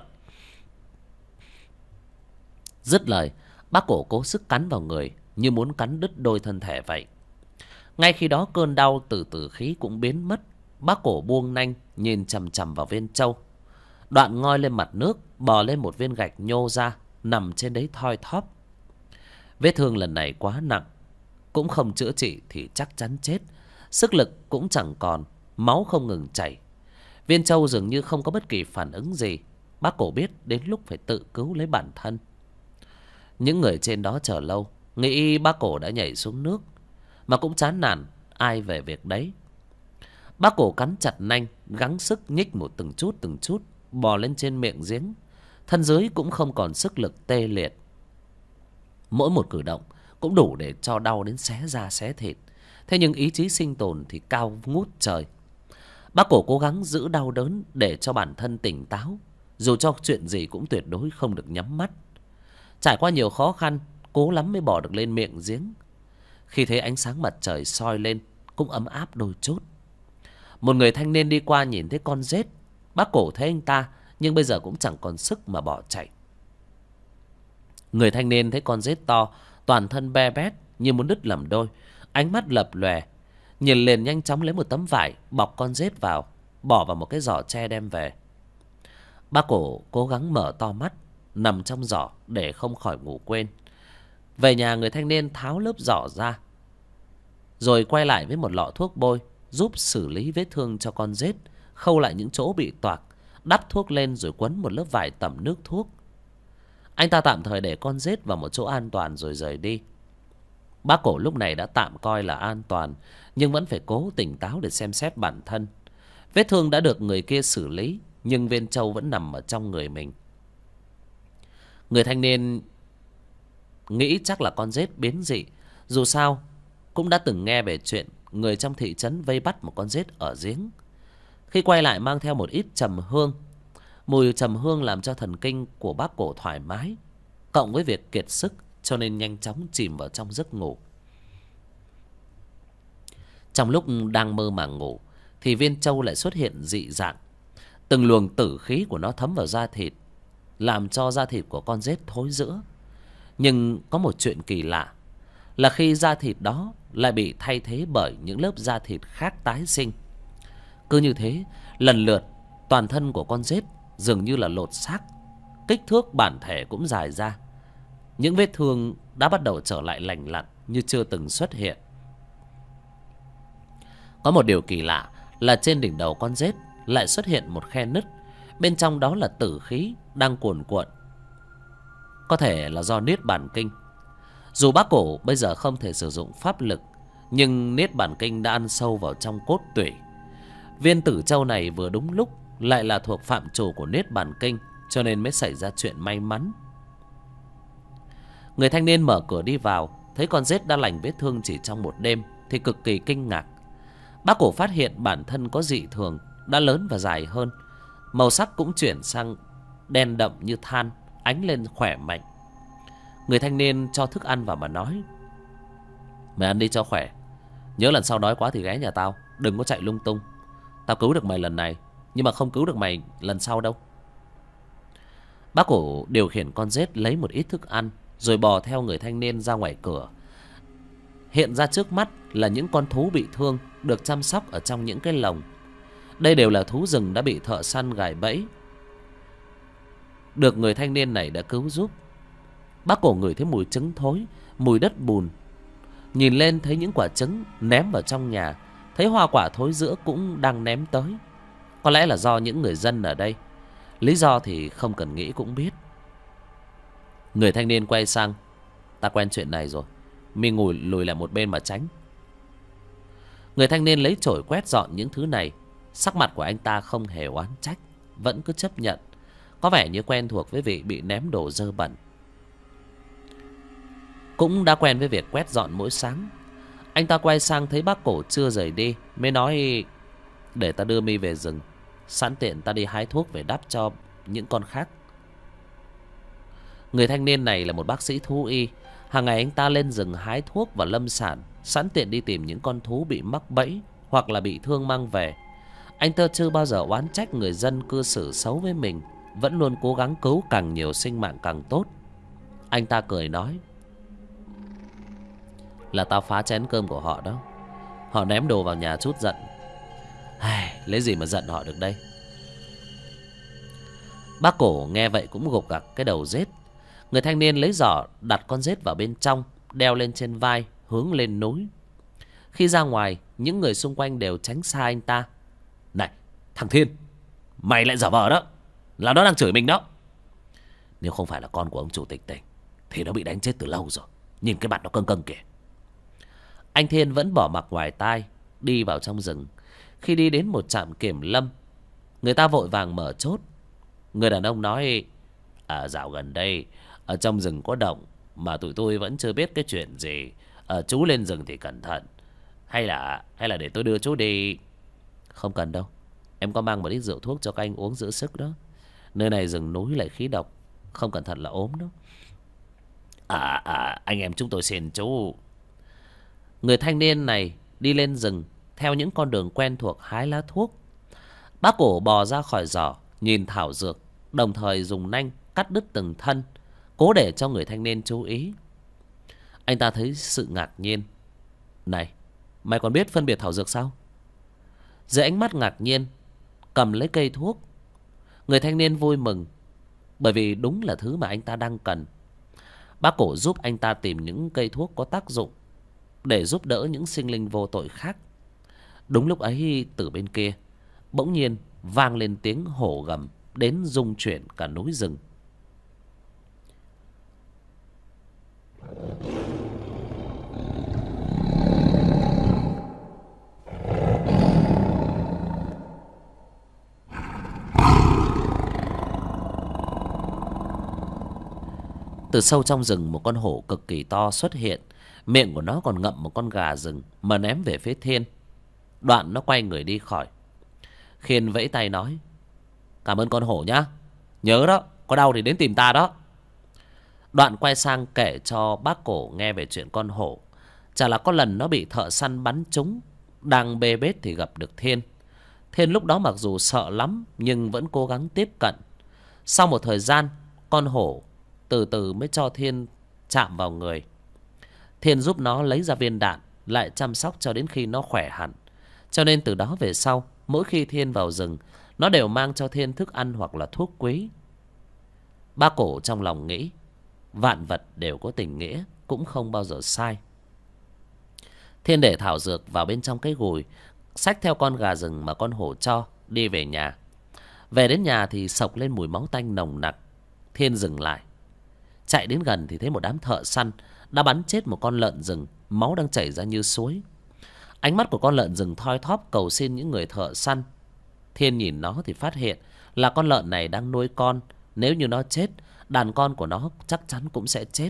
Dứt lời, bác cổ cố sức cắn vào người, như muốn cắn đứt đôi thân thể vậy. Ngay khi đó cơn đau từ tử khí cũng biến mất. Bác cổ buông nanh nhìn chằm chằm vào viên trâu. Đoạn ngoi lên mặt nước, bò lên một viên gạch nhô ra, nằm trên đấy thoi thóp. Vết thương lần này quá nặng, cũng không chữa trị thì chắc chắn chết. Sức lực cũng chẳng còn, máu không ngừng chảy. Viên trâu dường như không có bất kỳ phản ứng gì. Bác cổ biết đến lúc phải tự cứu lấy bản thân. Những người trên đó chờ lâu, nghĩ bác cổ đã nhảy xuống nước, mà cũng chán nản, ai về việc đấy. Bác cổ cắn chặt nanh, gắng sức nhích một từng chút, bò lên trên miệng giếng. Thân dưới cũng không còn sức lực, tê liệt. Mỗi một cử động cũng đủ để cho đau đến xé da xé thịt. Thế nhưng ý chí sinh tồn thì cao ngút trời. Bác cổ cố gắng giữ đau đớn để cho bản thân tỉnh táo, dù cho chuyện gì cũng tuyệt đối không được nhắm mắt. Trải qua nhiều khó khăn, cố lắm mới bò được lên miệng giếng. Khi thấy ánh sáng mặt trời soi lên, cũng ấm áp đôi chút. Một người thanh niên đi qua nhìn thấy con rết. Bác cổ thấy anh ta, nhưng bây giờ cũng chẳng còn sức mà bỏ chạy. Người thanh niên thấy con rết to, toàn thân be bét như muốn đứt làm đôi, ánh mắt lập lòe, nhìn liền nhanh chóng lấy một tấm vải bọc con rết vào, bỏ vào một cái giỏ tre đem về. Bác cổ cố gắng mở to mắt, nằm trong giỏ để không khỏi ngủ quên. Về nhà, người thanh niên tháo lớp giỏ ra, rồi quay lại với một lọ thuốc bôi, giúp xử lý vết thương cho con rết, khâu lại những chỗ bị toạc, đắp thuốc lên rồi quấn một lớp vải tẩm nước thuốc. Anh ta tạm thời để con rết vào một chỗ an toàn rồi rời đi. Bác cổ lúc này đã tạm coi là an toàn, nhưng vẫn phải cố tỉnh táo để xem xét bản thân. Vết thương đã được người kia xử lý, nhưng viên trâu vẫn nằm ở trong người mình. Người thanh niên nghĩ chắc là con rết biến dị. Dù sao cũng đã từng nghe về chuyện người trong thị trấn vây bắt một con rết ở giếng. Khi quay lại mang theo một ít trầm hương. Mùi trầm hương làm cho thần kinh của bác cổ thoải mái, cộng với việc kiệt sức, cho nên nhanh chóng chìm vào trong giấc ngủ. Trong lúc đang mơ màng ngủ thì viên trâu lại xuất hiện dị dạng. Từng luồng tử khí của nó thấm vào da thịt, làm cho da thịt của con rết thối rữa. Nhưng có một chuyện kỳ lạ là khi da thịt đó lại bị thay thế bởi những lớp da thịt khác tái sinh. Cứ như thế, lần lượt toàn thân của con rết dường như là lột xác, kích thước bản thể cũng dài ra. Những vết thương đã bắt đầu trở lại lành lặn như chưa từng xuất hiện. Có một điều kỳ lạ là trên đỉnh đầu con rết lại xuất hiện một khe nứt. Bên trong đó là tử khí đang cuồn cuộn. Có thể là do niết bàn kinh. Dù bác cổ bây giờ không thể sử dụng pháp lực, nhưng niết bàn kinh đã ăn sâu vào trong cốt tủy. Viên tử châu này vừa đúng lúc lại là thuộc phạm trù của niết bàn kinh, cho nên mới xảy ra chuyện may mắn. Người thanh niên mở cửa đi vào, thấy con rết đã lành vết thương chỉ trong một đêm thì cực kỳ kinh ngạc. Bác cổ phát hiện bản thân có dị thường, đã lớn và dài hơn. Màu sắc cũng chuyển sang đen đậm như than, ánh lên khỏe mạnh. Người thanh niên cho thức ăn vào mà nói: "Mày ăn đi cho khỏe. Nhớ lần sau đói quá thì ghé nhà tao, đừng có chạy lung tung. Tao cứu được mày lần này, nhưng mà không cứu được mày lần sau đâu." Bác cổ điều khiển con rết lấy một ít thức ăn, rồi bò theo người thanh niên ra ngoài cửa. Hiện ra trước mắt là những con thú bị thương được chăm sóc ở trong những cái lồng. Đây đều là thú rừng đã bị thợ săn gài bẫy, được người thanh niên này đã cứu giúp. Bác cổ ngửi thấy mùi trứng thối, mùi đất bùn. Nhìn lên thấy những quả trứng ném vào trong nhà, thấy hoa quả thối rữa cũng đang ném tới. Có lẽ là do những người dân ở đây. Lý do thì không cần nghĩ cũng biết. Người thanh niên quay sang: "Ta quen chuyện này rồi, mi lùi lại một bên mà tránh." Người thanh niên lấy chổi quét dọn những thứ này. Sắc mặt của anh ta không hề oán trách, vẫn cứ chấp nhận, có vẻ như quen thuộc với việc bị ném đồ dơ bẩn. Cũng đã quen với việc quét dọn mỗi sáng. Anh ta quay sang thấy bác cổ chưa rời đi, mới nói: "Để ta đưa mi về rừng, sẵn tiện ta đi hái thuốc về đắp cho những con khác." Người thanh niên này là một bác sĩ thú y. Hàng ngày anh ta lên rừng hái thuốc và lâm sản, sẵn tiện đi tìm những con thú bị mắc bẫy hoặc là bị thương mang về. Anh ta chưa bao giờ oán trách người dân cư xử xấu với mình, vẫn luôn cố gắng cứu càng nhiều sinh mạng càng tốt. Anh ta cười nói: "Là tao phá chén cơm của họ đó. Họ ném đồ vào nhà chút giận. Lấy gì mà giận họ được đây." Bác cổ nghe vậy cũng gục gặc cái đầu rết. Người thanh niên lấy giỏ đặt con rết vào bên trong, đeo lên trên vai, hướng lên núi. Khi ra ngoài, những người xung quanh đều tránh xa anh ta. "Này, thằng Thiên, mày lại giả vờ đó, là nó đang chửi mình đó. Nếu không phải là con của ông chủ tịch tỉnh thì nó bị đánh chết từ lâu rồi. Nhìn cái mặt nó căng căng kìa." Anh Thiên vẫn bỏ mặc ngoài tai, đi vào trong rừng. Khi đi đến một trạm kiểm lâm, người ta vội vàng mở chốt. Người đàn ông nói: "Dạo gần đây ở trong rừng có động mà tụi tôi vẫn chưa biết cái chuyện gì. Chú lên rừng thì cẩn thận. Hay là để tôi đưa chú đi?" "Không cần đâu. Em có mang một ít rượu thuốc cho các anh uống giữ sức đó. Nơi này rừng núi lại khí độc, không cẩn thận là ốm đó." Anh em chúng tôi xin chú." Người thanh niên này đi lên rừng theo những con đường quen thuộc hái lá thuốc. Bác cổ bò ra khỏi giỏ, nhìn thảo dược, đồng thời dùng nanh cắt đứt từng thân, cố để cho người thanh niên chú ý. Anh ta thấy sự ngạc nhiên. "Này, mày còn biết phân biệt thảo dược sao?" Dưới ánh mắt ngạc nhiên, cầm lấy cây thuốc, người thanh niên vui mừng, bởi vì đúng là thứ mà anh ta đang cần. Bác cổ giúp anh ta tìm những cây thuốc có tác dụng để giúp đỡ những sinh linh vô tội khác. Đúng lúc ấy, từ bên kia bỗng nhiên vang lên tiếng hổ gầm đến rung chuyển cả núi rừng. Từ sâu trong rừng, một con hổ cực kỳ to xuất hiện. Miệng của nó còn ngậm một con gà rừng mà ném về phía Thiên. Đoạn nó quay người đi khỏi. Khiên vẫy tay nói: "Cảm ơn con hổ nhá. Nhớ đó, có đau thì đến tìm ta đó." Đoạn quay sang kể cho bác cổ nghe về chuyện con hổ. Chả là có lần nó bị thợ săn bắn trúng, Đang bê bết thì gặp được Thiên. Thiên lúc đó mặc dù sợ lắm nhưng vẫn cố gắng tiếp cận. Sau một thời gian, con hổ từ từ mới cho Thiên chạm vào người. Thiên giúp nó lấy ra viên đạn, lại chăm sóc cho đến khi nó khỏe hẳn. Cho nên từ đó về sau, mỗi khi Thiên vào rừng, nó đều mang cho Thiên thức ăn hoặc là thuốc quý. Ba Cổ trong lòng nghĩ, vạn vật đều có tình nghĩa, cũng không bao giờ sai. Thiên để thảo dược vào bên trong cái gùi, xách theo con gà rừng mà con hổ cho, đi về nhà. Về đến nhà thì xộc lên mùi máu tanh nồng nặc. Thiên dừng lại, chạy đến gần thì thấy một đám thợ săn đã bắn chết một con lợn rừng, máu đang chảy ra như suối. Ánh mắt của con lợn rừng thoi thóp cầu xin những người thợ săn. Thiên nhìn nó thì phát hiện là con lợn này đang nuôi con. Nếu như nó chết, đàn con của nó chắc chắn cũng sẽ chết.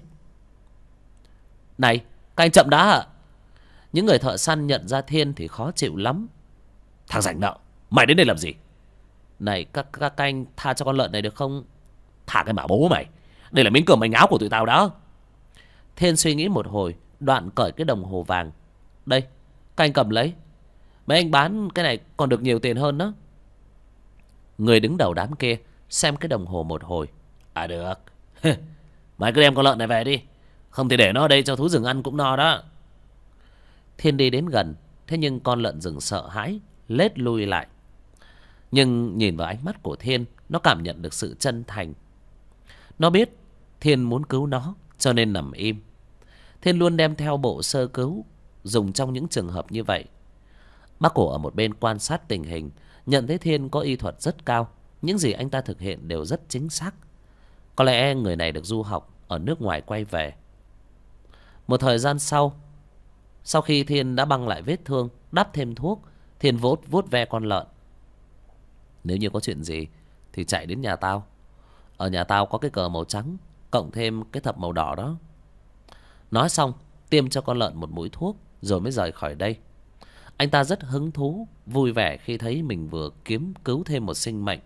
Này, các anh chậm đã ạ. Những người thợ săn nhận ra Thiên thì khó chịu lắm. Thằng rảnh nợ, mày đến đây làm gì? Này, các anh tha cho con lợn này được không? Thả cái mả bố mày, đây là miếng cơm manh áo của tụi tao đó. Thiên suy nghĩ một hồi, đoạn cởi cái đồng hồ vàng. Đây, các anh cầm lấy. Mấy anh bán cái này còn được nhiều tiền hơn đó. Người đứng đầu đám kia xem cái đồng hồ một hồi. À được. Mày cứ đem con lợn này về đi, không thì để nó ở đây cho thú rừng ăn cũng no đó. Thiên đi đến gần, thế nhưng con lợn rừng sợ hãi, lết lui lại. Nhưng nhìn vào ánh mắt của Thiên, nó cảm nhận được sự chân thành. Nó biết Thiên muốn cứu nó, cho nên nằm im. Thiên luôn đem theo bộ sơ cứu, dùng trong những trường hợp như vậy. Bác Cổ ở một bên quan sát tình hình, nhận thấy Thiên có y thuật rất cao. Những gì anh ta thực hiện đều rất chính xác. Có lẽ người này được du học ở nước ngoài quay về. Một thời gian sau khi Thiên đã băng lại vết thương, đắp thêm thuốc, Thiên vuốt ve con lợn. Nếu như có chuyện gì thì chạy đến nhà tao. Ở nhà tao có cái cờ màu trắng, cộng thêm cái thập màu đỏ đó. Nói xong, tiêm cho con lợn một mũi thuốc, rồi mới rời khỏi đây. Anh ta rất hứng thú, vui vẻ khi thấy mình vừa cứu thêm một sinh mệnh.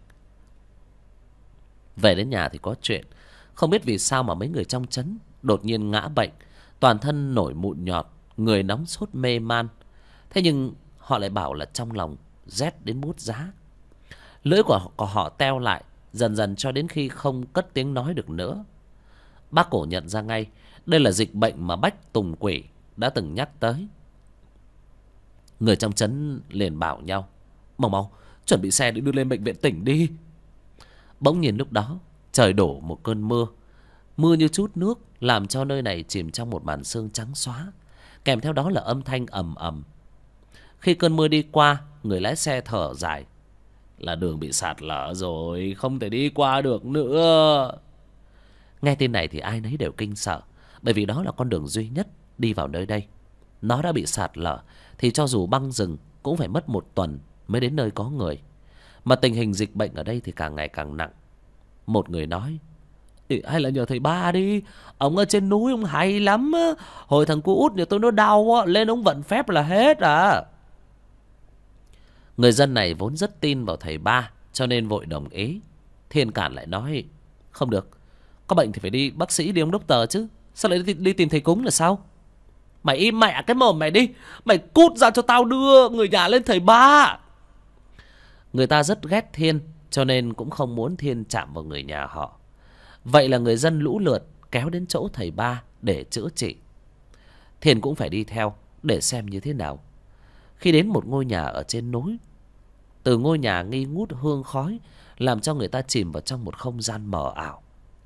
Về đến nhà thì có chuyện. Không biết vì sao mà mấy người trong trấn đột nhiên ngã bệnh, toàn thân nổi mụn nhọt, người nóng sốt mê man. Thế nhưng họ lại bảo là trong lòng rét đến buốt giá. Lưỡi của họ teo lại, dần dần cho đến khi không cất tiếng nói được nữa. Bác Cổ nhận ra ngay đây là dịch bệnh mà Bách Tùng Quỷ đã từng nhắc tới. Người trong trấn liền bảo nhau, mau chuẩn bị xe để đưa lên bệnh viện tỉnh đi. Bỗng nhiên lúc đó trời đổ một cơn mưa. Mưa như trút nước, làm cho nơi này chìm trong một màn sương trắng xóa, kèm theo đó là âm thanh ầm ầm. Khi cơn mưa đi qua, người lái xe thở dài, là đường bị sạt lở rồi, không thể đi qua được nữa. Nghe tin này thì ai nấy đều kinh sợ, bởi vì đó là con đường duy nhất đi vào nơi đây. Nó đã bị sạt lở thì cho dù băng rừng cũng phải mất 1 tuần mới đến nơi có người. Mà tình hình dịch bệnh ở đây thì càng ngày càng nặng. Một người nói, hay là nhờ thầy Ba đi, ông ở trên núi ông hay lắm á. Hồi thằng cu út nhà tôi nó đau á, lên ông vận phép là hết à. Người dân này vốn rất tin vào thầy Ba, cho nên vội đồng ý. Thiên cản lại nói, không được, có bệnh thì phải đi bác sĩ, đi ông doctor chứ, sao lại đi tìm thầy cúng là sao? Mày im mẹ cái mồm mày đi, mày cút ra cho tao đưa người nhà lên thầy Ba. Người ta rất ghét Thiên, cho nên cũng không muốn Thiên chạm vào người nhà họ. Vậy là người dân lũ lượt kéo đến chỗ thầy Ba để chữa trị. Thiên cũng phải đi theo để xem như thế nào. Khi đến một ngôi nhà ở trên núi, từ ngôi nhà nghi ngút hương khói, làm cho người ta chìm vào trong một không gian mờ ảo.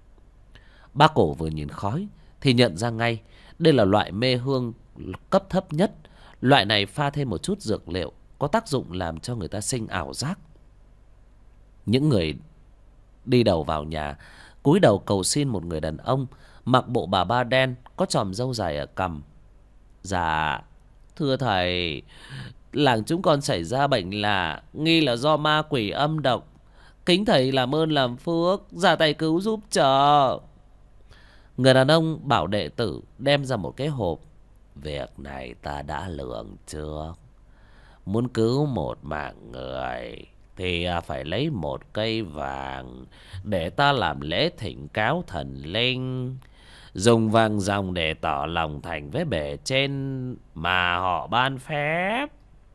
Bác Cổ vừa nhìn khói thì nhận ra ngay đây là loại mê hương cấp thấp nhất. Loại này pha thêm một chút dược liệu, có tác dụng làm cho người ta sinh ảo giác. Những người đi đầu vào nhà cúi đầu cầu xin một người đàn ông mặc bộ bà ba đen, có chòm râu dài ở cằm. Dạ, thưa thầy, làng chúng con xảy ra bệnh lạ, nghi là do ma quỷ âm độc. Kính thầy làm ơn làm phước, ra tay cứu giúp cho. Người đàn ông bảo đệ tử đem ra một cái hộp. Việc này ta đã lường trước. Muốn cứu một mạng người thì phải lấy một cây vàng để ta làm lễ thỉnh cáo thần linh. Dùng vàng dòng để tỏ lòng thành với bề trên mà họ ban phép.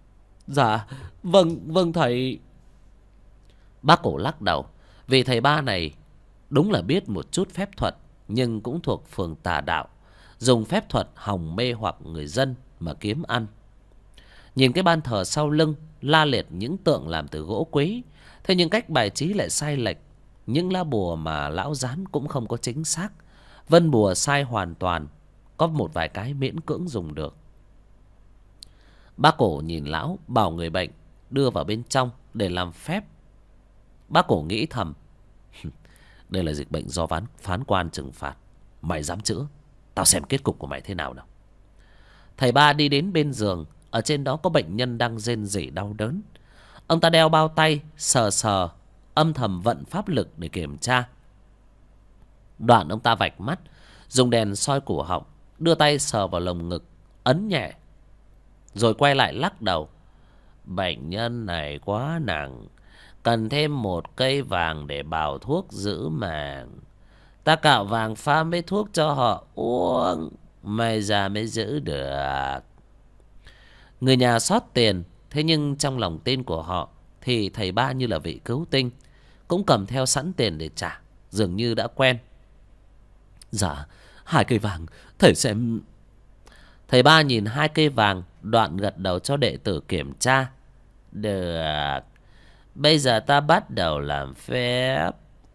Dạ, vâng, vâng thầy. Bác Cổ lắc đầu. Vì thầy ba này đúng là biết một chút phép thuật, nhưng cũng thuộc phường tà đạo, dùng phép thuật hòng mê hoặc người dân mà kiếm ăn. Nhìn cái ban thờ sau lưng la liệt những tượng làm từ gỗ quý, thế nhưng cách bài trí lại sai lệch. Những lá bùa mà lão dán cũng không có chính xác, vân bùa sai hoàn toàn, có một vài cái miễn cưỡng dùng được. Bác Cổ nhìn lão, bảo người bệnh đưa vào bên trong để làm phép. Bác Cổ nghĩ thầm, đây là dịch bệnh do phán quan trừng phạt, mày dám chữa, tao xem kết cục của mày thế nào nào. Thầy ba đi đến bên giường, ở trên đó có bệnh nhân đang rên rỉ đau đớn. Ông ta đeo bao tay, sờ sờ, âm thầm vận pháp lực để kiểm tra. Đoạn ông ta vạch mắt, dùng đèn soi cổ họng, đưa tay sờ vào lồng ngực, ấn nhẹ, rồi quay lại lắc đầu. Bệnh nhân này quá nặng, cần thêm một cây vàng để bào thuốc giữ mạng. Ta cạo vàng pha với thuốc cho họ uống, may ra mới giữ được. Người nhà xót tiền, thế nhưng trong lòng tin của họ thì thầy ba như là vị cứu tinh, cũng cầm theo sẵn tiền để trả, dường như đã quen. Dạ, 2 cây vàng, thầy xem. Thầy ba nhìn 2 cây vàng, đoạn gật đầu cho đệ tử kiểm tra. Được, bây giờ ta bắt đầu làm phép.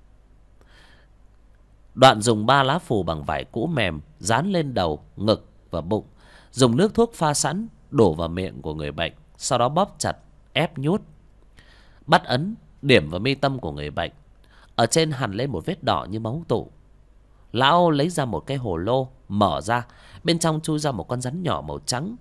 Đoạn dùng 3 lá phù bằng vải cũ mềm dán lên đầu, ngực và bụng, dùng nước thuốc pha sẵn đổ vào miệng của người bệnh, sau đó bóp chặt, ép nhút. Bắt ấn điểm vào mi tâm của người bệnh, ở trên hằn lên một vết đỏ như máu tụ. Lão lấy ra một cái hồ lô, mở ra, bên trong chui ra một con rắn nhỏ màu trắng.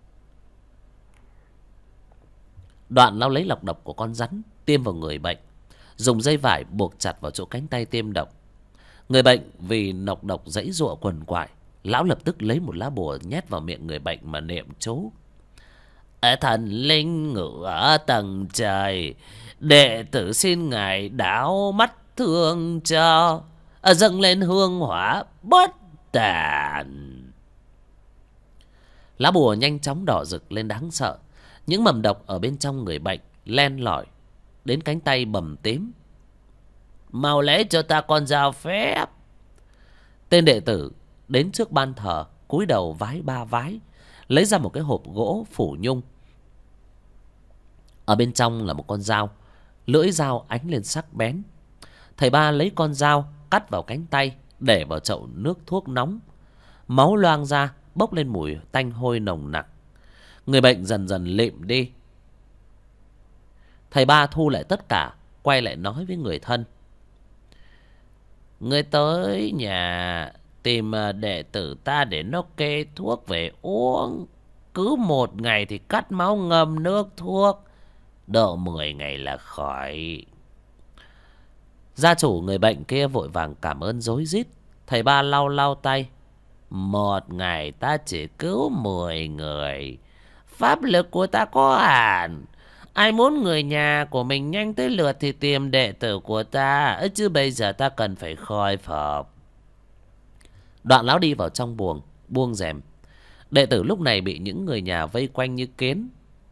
Đoạn lão lấy lọc độc của con rắn tiêm vào người bệnh, dùng dây vải buộc chặt vào chỗ cánh tay tiêm độc. Người bệnh vì nọc độc giãy giụa quằn quại, lão lập tức lấy một lá bùa nhét vào miệng người bệnh mà niệm chú. Ở thần linh ngự ở tầng trời, đệ tử xin ngài đảo mắt thương cho, dâng lên hương hỏa bất tàn. Lá bùa nhanh chóng đỏ rực lên đáng sợ. Những mầm độc ở bên trong người bệnh len lỏi đến cánh tay bầm tím. Mau lấy cho ta con dao phép. Tên đệ tử đến trước ban thờ, cúi đầu vái 3 vái, lấy ra một cái hộp gỗ phủ nhung. Ở bên trong là một con dao, lưỡi dao ánh lên sắc bén. Thầy ba lấy con dao cắt vào cánh tay, để vào chậu nước thuốc nóng. Máu loang ra, bốc lên mùi tanh hôi nồng nặc. Người bệnh dần dần lịm đi. Thầy ba thu lại tất cả, quay lại nói với người thân. Người tới nhà tìm đệ tử ta để nó kê thuốc về uống. Cứ 1 ngày thì cắt máu ngâm nước thuốc, độ 10 ngày là khỏi. Gia chủ người bệnh kia vội vàng cảm ơn rối rít. Thầy ba lau lau tay. 1 ngày ta chỉ cứu 10 người. Pháp lực của ta có hạn. Ai muốn người nhà của mình nhanh tới lượt thì tìm đệ tử của ta, chứ bây giờ ta cần phải khôi phục. Đoạn lão đi vào trong buồng, buông rèm. Đệ tử lúc này bị những người nhà vây quanh như kiến.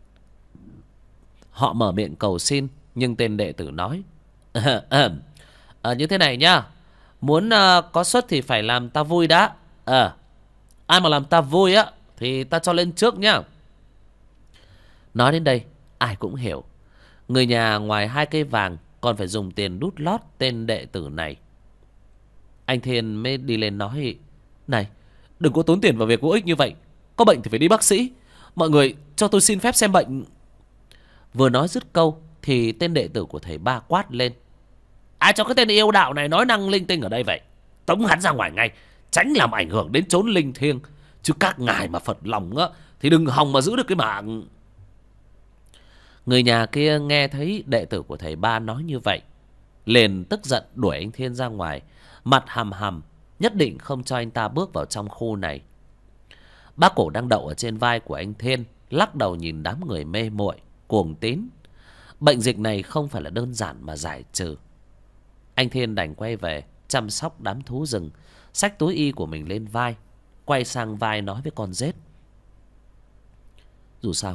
Họ mở miệng cầu xin, nhưng tên đệ tử nói. Như thế này nhá, muốn có suất thì phải làm ta vui đã. Ai mà làm ta vui á thì ta cho lên trước nhá. Nói đến đây ai cũng hiểu, người nhà ngoài 2 cây vàng còn phải dùng tiền đút lót tên đệ tử này. Anh Thiên mới đi lên nói. Này, đừng có tốn tiền vào việc vô ích như vậy. Có bệnh thì phải đi bác sĩ. Mọi người cho tôi xin phép xem bệnh. Vừa nói dứt câu thì tên đệ tử của thầy ba quát lên. Ai cho cái tên yêu đạo này nói năng linh tinh ở đây vậy? Tống hắn ra ngoài ngay, tránh làm ảnh hưởng đến chốn linh thiêng. Chứ các ngài mà phật lòng á thì đừng hòng mà giữ được cái mạng. Người nhà kia nghe thấy đệ tử của thầy ba nói như vậy, liền tức giận đuổi anh Thiên ra ngoài, mặt hầm hầm, nhất định không cho anh ta bước vào trong khu này. Bác Cổ đang đậu ở trên vai của anh Thiên, lắc đầu nhìn đám người mê muội, cuồng tín. Bệnh dịch này không phải là đơn giản mà giải trừ. Anh Thiên đành quay về chăm sóc đám thú rừng, xách túi y của mình lên vai, quay sang vai nói với con rết. Dù sao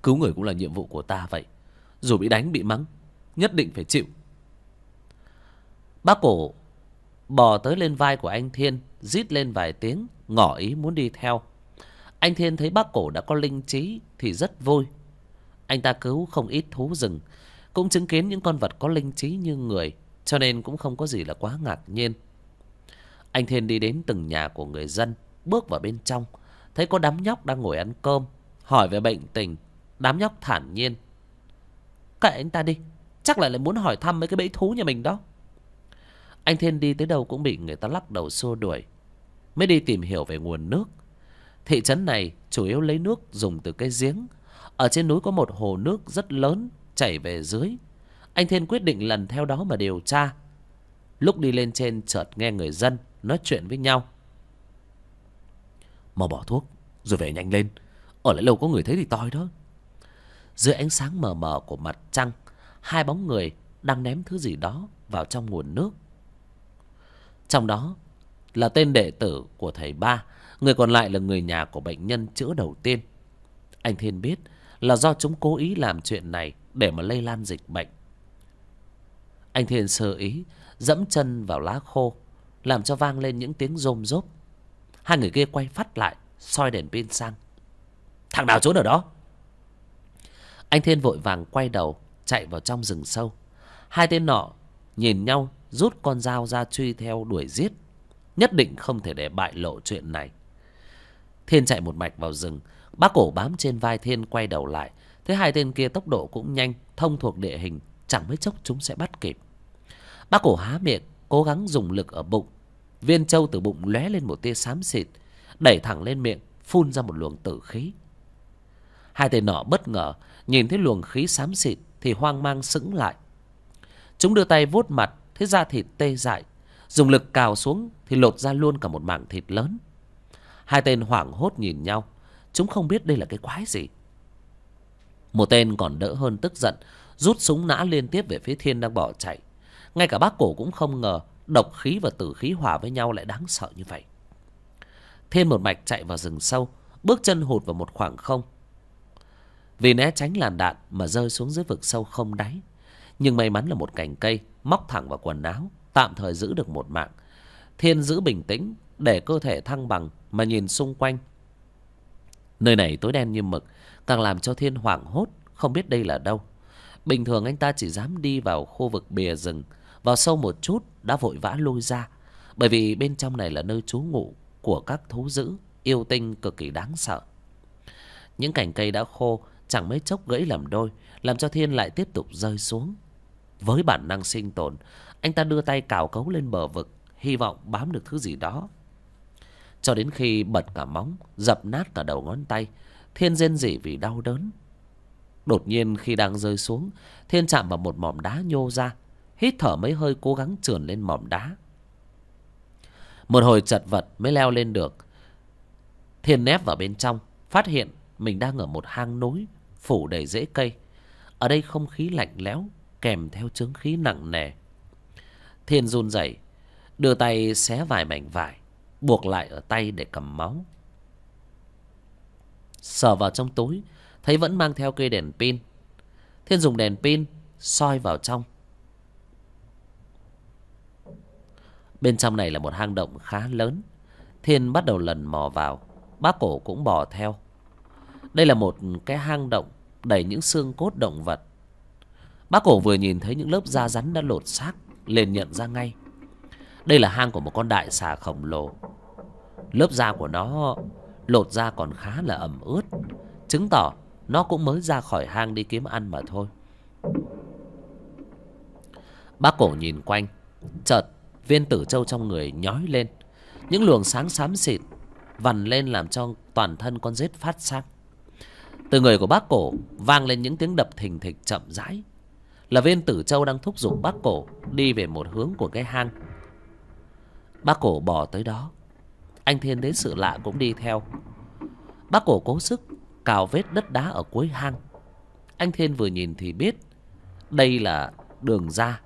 Cứu người cũng là nhiệm vụ của ta vậy. Dù bị đánh bị mắng, nhất định phải chịu. Bác Cổ bò tới lên vai của anh Thiên, rít lên vài tiếng, ngỏ ý muốn đi theo. Anh Thiên thấy bác Cổ đã có linh trí thì rất vui. Anh ta cứu không ít thú rừng, cũng chứng kiến những con vật có linh trí như người, cho nên cũng không có gì là quá ngạc nhiên. Anh Thiên đi đến từng nhà của người dân, bước vào bên trong, thấy có đám nhóc đang ngồi ăn cơm, hỏi về bệnh tình. Đám nhóc thản nhiên: kệ anh ta đi, chắc lại muốn hỏi thăm mấy cái bẫy thú nhà mình đó. Anh Thiên đi tới đâu cũng bị người ta lắc đầu xua đuổi. Mới đi tìm hiểu về nguồn nước. Thị trấn này chủ yếu lấy nước dùng từ cái giếng. Ở trên núi có một hồ nước rất lớn chảy về dưới. Anh Thiên quyết định lần theo đó mà điều tra. Lúc đi lên trên chợt nghe người dân nói chuyện với nhau: mau bỏ thuốc rồi về nhanh lên, ở lại lâu có người thấy thì toi đó. Dưới ánh sáng mờ mờ của mặt trăng, hai bóng người đang ném thứ gì đó vào trong nguồn nước. Trong đó là tên đệ tử của thầy Ba, người còn lại là người nhà của bệnh nhân chữa đầu tiên. Anh Thiên biết là do chúng cố ý làm chuyện này để mà lây lan dịch bệnh. Anh Thiên sơ ý dẫm chân vào lá khô, làm cho vang lên những tiếng rôm rốp. Hai người kia quay phắt lại, soi đèn pin sang: thằng nào trốn ở đó? Anh Thiên vội vàng quay đầu chạy vào trong rừng sâu. Hai tên nọ nhìn nhau, rút con dao ra truy theo đuổi giết. Nhất định không thể để bại lộ chuyện này. Thiên chạy một mạch vào rừng. Bác Cổ bám trên vai Thiên, quay đầu lại thấy hai tên kia tốc độ cũng nhanh, thông thuộc địa hình, chẳng mấy chốc chúng sẽ bắt kịp. Bác Cổ há miệng cố gắng dùng lực ở bụng. Viên trâu từ bụng lóe lên một tia xám xịt, đẩy thẳng lên miệng, phun ra một luồng tử khí. Hai tên nọ bất ngờ nhìn thấy luồng khí xám xịt thì hoang mang sững lại. Chúng đưa tay vuốt mặt, thấy da thịt tê dại, dùng lực cào xuống thì lột ra luôn cả một mảng thịt lớn. Hai tên hoảng hốt nhìn nhau, chúng không biết đây là cái quái gì. Một tên còn đỡ hơn tức giận, rút súng nã liên tiếp về phía Thiên đang bỏ chạy. Ngay cả bác Cổ cũng không ngờ độc khí và tử khí hòa với nhau lại đáng sợ như vậy. Thiên một mạch chạy vào rừng sâu, bước chân hụt vào một khoảng không. Vì né tránh làn đạn mà rơi xuống dưới vực sâu không đáy. Nhưng may mắn là một cành cây móc thẳng vào quần áo, tạm thời giữ được một mạng. Thiên giữ bình tĩnh để cơ thể thăng bằng mà nhìn xung quanh. Nơi này tối đen như mực, càng làm cho Thiên hoảng hốt, không biết đây là đâu. Bình thường anh ta chỉ dám đi vào khu vực bìa rừng, vào sâu một chút đã vội vã lui ra, bởi vì bên trong này là nơi trú ngụ của các thú dữ yêu tinh cực kỳ đáng sợ. Những cành cây đã khô chẳng mấy chốc gãy làm đôi, làm cho Thiên lại tiếp tục rơi xuống. Với bản năng sinh tồn, anh ta đưa tay cào cấu lên bờ vực, hy vọng bám được thứ gì đó. Cho đến khi bật cả móng, dập nát cả đầu ngón tay, Thiên rên rỉ vì đau đớn. Đột nhiên khi đang rơi xuống, Thiên chạm vào một mỏm đá nhô ra, hít thở mấy hơi cố gắng trườn lên mỏm đá. Một hồi chật vật mới leo lên được. Thiên nép vào bên trong, phát hiện mình đang ở một hang núi phủ đầy rễ cây. Ở đây không khí lạnh lẽo kèm theo chướng khí nặng nề. Thiên run rẩy, đưa tay xé vài mảnh vải buộc lại ở tay để cầm máu. Sờ vào trong túi thấy vẫn mang theo cây đèn pin. Thiên dùng đèn pin soi vào trong. Bên trong này là một hang động khá lớn. Thiên bắt đầu lần mò vào, bác Cổ cũng bò theo. Đây là một cái hang động đầy những xương cốt động vật. Bác Cổ vừa nhìn thấy những lớp da rắn đã lột xác liền nhận ra ngay. Đây là hang của một con đại xà khổng lồ. Lớp da của nó lột ra còn khá là ẩm ướt, chứng tỏ nó cũng mới ra khỏi hang đi kiếm ăn mà thôi. Bác Cổ nhìn quanh, chợt viên tử châu trong người nhói lên. Những luồng sáng xám xịt vằn lên làm cho toàn thân con rết phát sáng. Từ người của bác Cổ vang lên những tiếng đập thình thịch chậm rãi. Là viên tử châu đang thúc giục bác Cổ đi về một hướng của cái hang. Bác Cổ bò tới đó. Anh Thiên thấy sự lạ cũng đi theo. Bác Cổ cố sức cào vết đất đá ở cuối hang. Anh Thiên vừa nhìn thì biết đây là đường ra.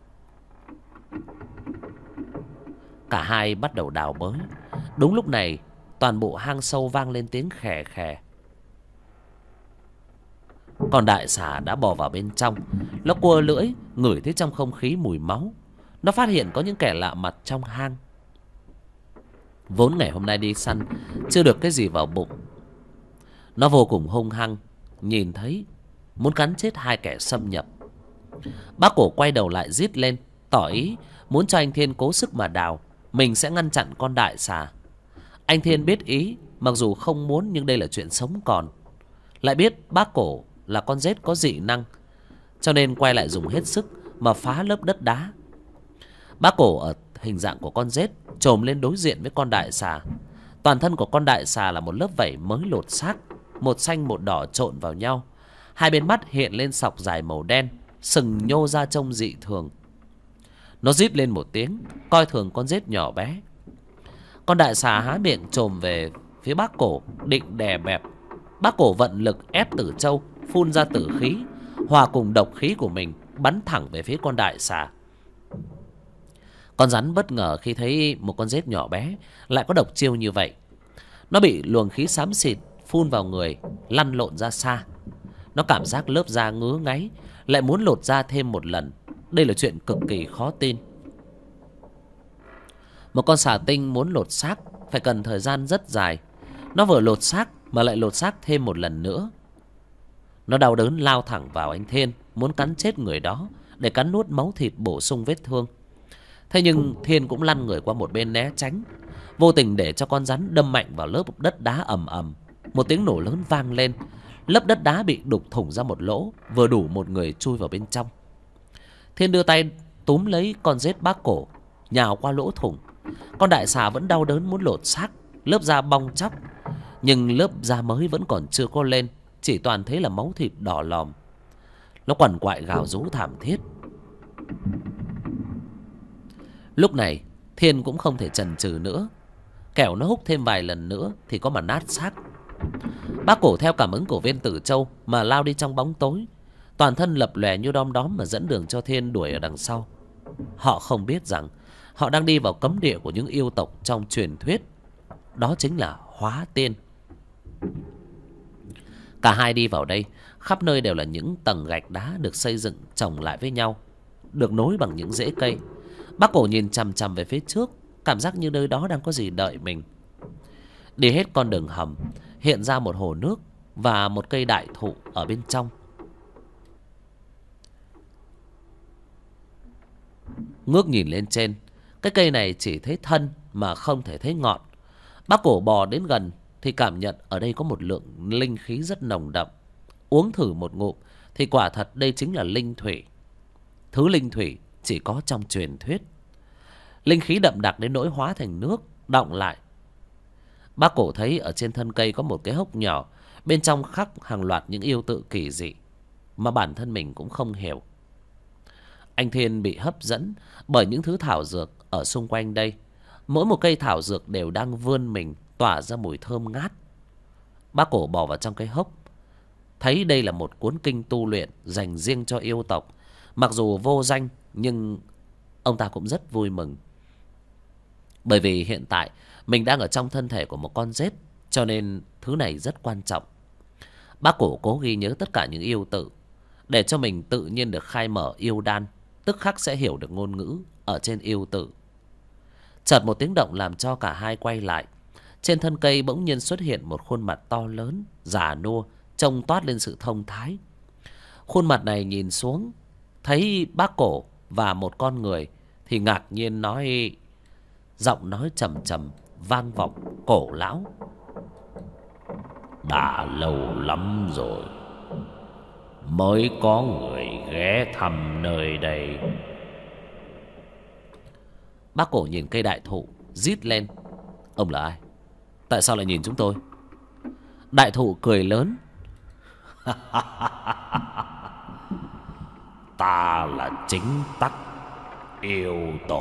Cả hai bắt đầu đào bới. Đúng lúc này toàn bộ hang sâu vang lên tiếng khè khè. Con đại xà đã bò vào bên trong. Nó cua lưỡi ngửi thấy trong không khí mùi máu. Nó phát hiện có những kẻ lạ mặt trong hang. Vốn ngày hôm nay đi săn chưa được cái gì vào bụng, nó vô cùng hung hăng, nhìn thấy muốn cắn chết hai kẻ xâm nhập. Bác Cổ quay đầu lại rít lên, tỏ ý muốn cho anh Thiên cố sức mà đào, mình sẽ ngăn chặn con đại xà. Anh Thiên biết ý, mặc dù không muốn nhưng đây là chuyện sống còn. Lại biết bác Cổ là con rết có dị năng, cho nên quay lại dùng hết sức mà phá lớp đất đá. Bác Cổ ở hình dạng của con rết chồm lên đối diện với con đại xà. Toàn thân của con đại xà là một lớp vảy mới lột xác, một xanh một đỏ trộn vào nhau. Hai bên mắt hiện lên sọc dài màu đen, sừng nhô ra trông dị thường. Nó rít lên một tiếng, coi thường con rết nhỏ bé. Con đại xà há miệng chồm về phía bác Cổ, định đè bẹp. Bác Cổ vận lực ép tử châu, phun ra tử khí, hòa cùng độc khí của mình, bắn thẳng về phía con đại xà. Con rắn bất ngờ khi thấy một con rết nhỏ bé lại có độc chiêu như vậy. Nó bị luồng khí xám xịt phun vào người, lăn lộn ra xa. Nó cảm giác lớp da ngứa ngáy, lại muốn lột da thêm một lần. Đây là chuyện cực kỳ khó tin. Một con xà tinh muốn lột xác phải cần thời gian rất dài. Nó vừa lột xác mà lại lột xác thêm một lần nữa. Nó đau đớn lao thẳng vào anh Thiên, muốn cắn chết người đó để cắn nuốt máu thịt bổ sung vết thương. Thế nhưng Thiên cũng lăn người qua một bên né tránh, vô tình để cho con rắn đâm mạnh vào lớp đất đá ầm ầm. Một tiếng nổ lớn vang lên, lớp đất đá bị đục thủng ra một lỗ, vừa đủ một người chui vào bên trong. Thiên đưa tay túm lấy con rết bác Cổ, nhào qua lỗ thủng. Con đại xà vẫn đau đớn muốn lột xác, lớp da bong tróc, nhưng lớp da mới vẫn còn chưa có lên, chỉ toàn thấy là máu thịt đỏ lòm. Nó quằn quại gào rú thảm thiết. Lúc này Thiên cũng không thể chần chừ nữa, kẻo nó húc thêm vài lần nữa thì có mà nát xác. Bác Cổ theo cảm ứng của viên tử châu mà lao đi trong bóng tối, toàn thân lập lòe như đom đóm mà dẫn đường cho Thiên đuổi ở đằng sau. Họ không biết rằng họ đang đi vào cấm địa của những yêu tộc trong truyền thuyết, đó chính là Hóa Tiên. Cả hai đi vào đây, khắp nơi đều là những tầng gạch đá được xây dựng chồng lại với nhau, được nối bằng những rễ cây. Bác Cổ nhìn chằm chằm về phía trước, cảm giác như nơi đó đang có gì đợi mình. Đi hết con đường hầm, hiện ra một hồ nước và một cây đại thụ ở bên trong. Ngước nhìn lên trên, cái cây này chỉ thấy thân mà không thể thấy ngọn. Bác Cổ bò đến gần thì cảm nhận ở đây có một lượng linh khí rất nồng đậm. Uống thử một ngụm thì quả thật đây chính là linh thủy. Thứ linh thủy chỉ có trong truyền thuyết. Linh khí đậm đặc đến nỗi hóa thành nước, đọng lại. Bác Cổ thấy ở trên thân cây có một cái hốc nhỏ, bên trong khắc hàng loạt những yêu tự kỳ dị mà bản thân mình cũng không hiểu. Anh Thiên bị hấp dẫn bởi những thứ thảo dược ở xung quanh đây. Mỗi một cây thảo dược đều đang vươn mình, tỏa ra mùi thơm ngát. Bác Cổ bò vào trong cái hốc, thấy đây là một cuốn kinh tu luyện dành riêng cho yêu tộc. Mặc dù vô danh nhưng ông ta cũng rất vui mừng, bởi vì hiện tại mình đang ở trong thân thể của một con rết, cho nên thứ này rất quan trọng. Bác Cổ cố ghi nhớ tất cả những yêu tự, để cho mình tự nhiên được khai mở yêu đan, tức khắc sẽ hiểu được ngôn ngữ ở trên yêu tự. Chợt một tiếng động làm cho cả hai quay lại. Trên thân cây bỗng nhiên xuất hiện một khuôn mặt to lớn, già nua, trông toát lên sự thông thái. Khuôn mặt này nhìn xuống, thấy bác Cổ và một con người thì ngạc nhiên nói, giọng nói trầm trầm vang vọng cổ lão: đã lâu lắm rồi mới có người ghé thăm nơi đây. Bác Cổ nhìn cây đại thụ rít lên: ông là ai? Tại sao lại nhìn chúng tôi? Đại thụ cười lớn: ta là chính tắc yêu tổ.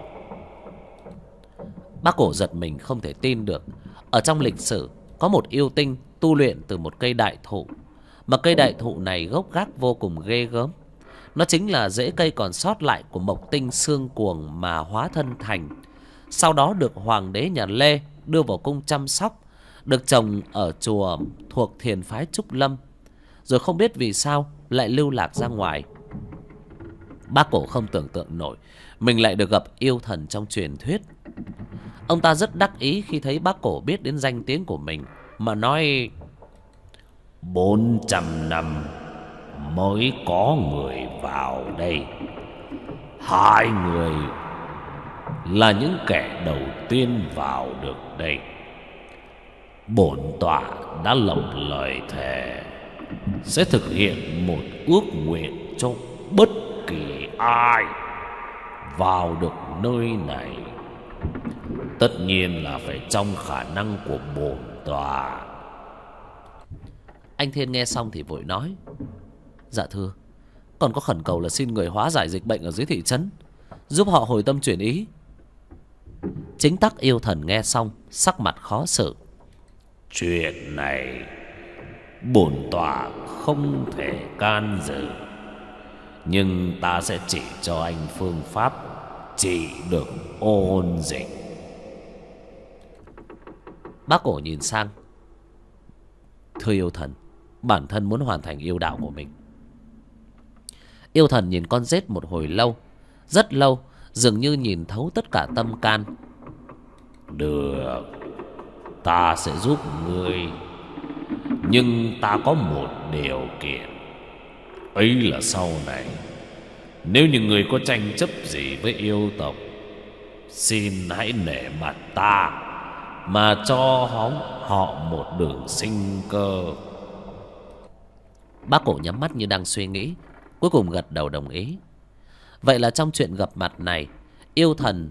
Bác Cổ giật mình không thể tin được. Ở trong lịch sử có một yêu tinh tu luyện từ một cây đại thụ, mà cây đại thụ này gốc gác vô cùng ghê gớm. Nó chính là rễ cây còn sót lại của mộc tinh xương cuồng mà hóa thân thành. Sau đó được hoàng đế nhà Lê đưa vào cung chăm sóc, được trồng ở chùa thuộc thiền phái Trúc Lâm. rồi không biết vì sao lại lưu lạc ra ngoài. Bác Cổ không tưởng tượng nổi mình lại được gặp yêu thần trong truyền thuyết. Ông ta rất đắc ý khi thấy bác Cổ biết đến danh tiếng của mình, mà nói: 400 năm mới có người vào đây. 2 người là những kẻ đầu tiên vào được đây. Bổn tọa đã lập lời thề sẽ thực hiện một ước nguyện cho bất kỳ ai vào được nơi này. Tất nhiên là phải trong khả năng của bổn tọa. Anh Thiên nghe xong thì vội nói: Dạ thưa, còn có khẩn cầu là xin người hóa giải dịch bệnh ở dưới thị trấn, giúp họ hồi tâm chuyển ý. Chính tắc yêu thần nghe xong sắc mặt khó xử: Chuyện này bổn tọa không thể can dự, nhưng ta sẽ chỉ cho anh phương pháp trị được ôn dịch. Bác Cổ nhìn sang: Thưa yêu thần, bản thân muốn hoàn thành yêu đạo của mình. Yêu thần nhìn con rết một hồi lâu, rất lâu, dường như nhìn thấu tất cả tâm can. Được, ta sẽ giúp ngươi, nhưng ta có một điều kiện. Ấy là sau này nếu như ngươi có tranh chấp gì với yêu tộc, xin hãy nể mặt ta mà cho họ một đường sinh cơ. Bác Cổ nhắm mắt như đang suy nghĩ, cuối cùng gật đầu đồng ý. Vậy là trong chuyện gặp mặt này, yêu thần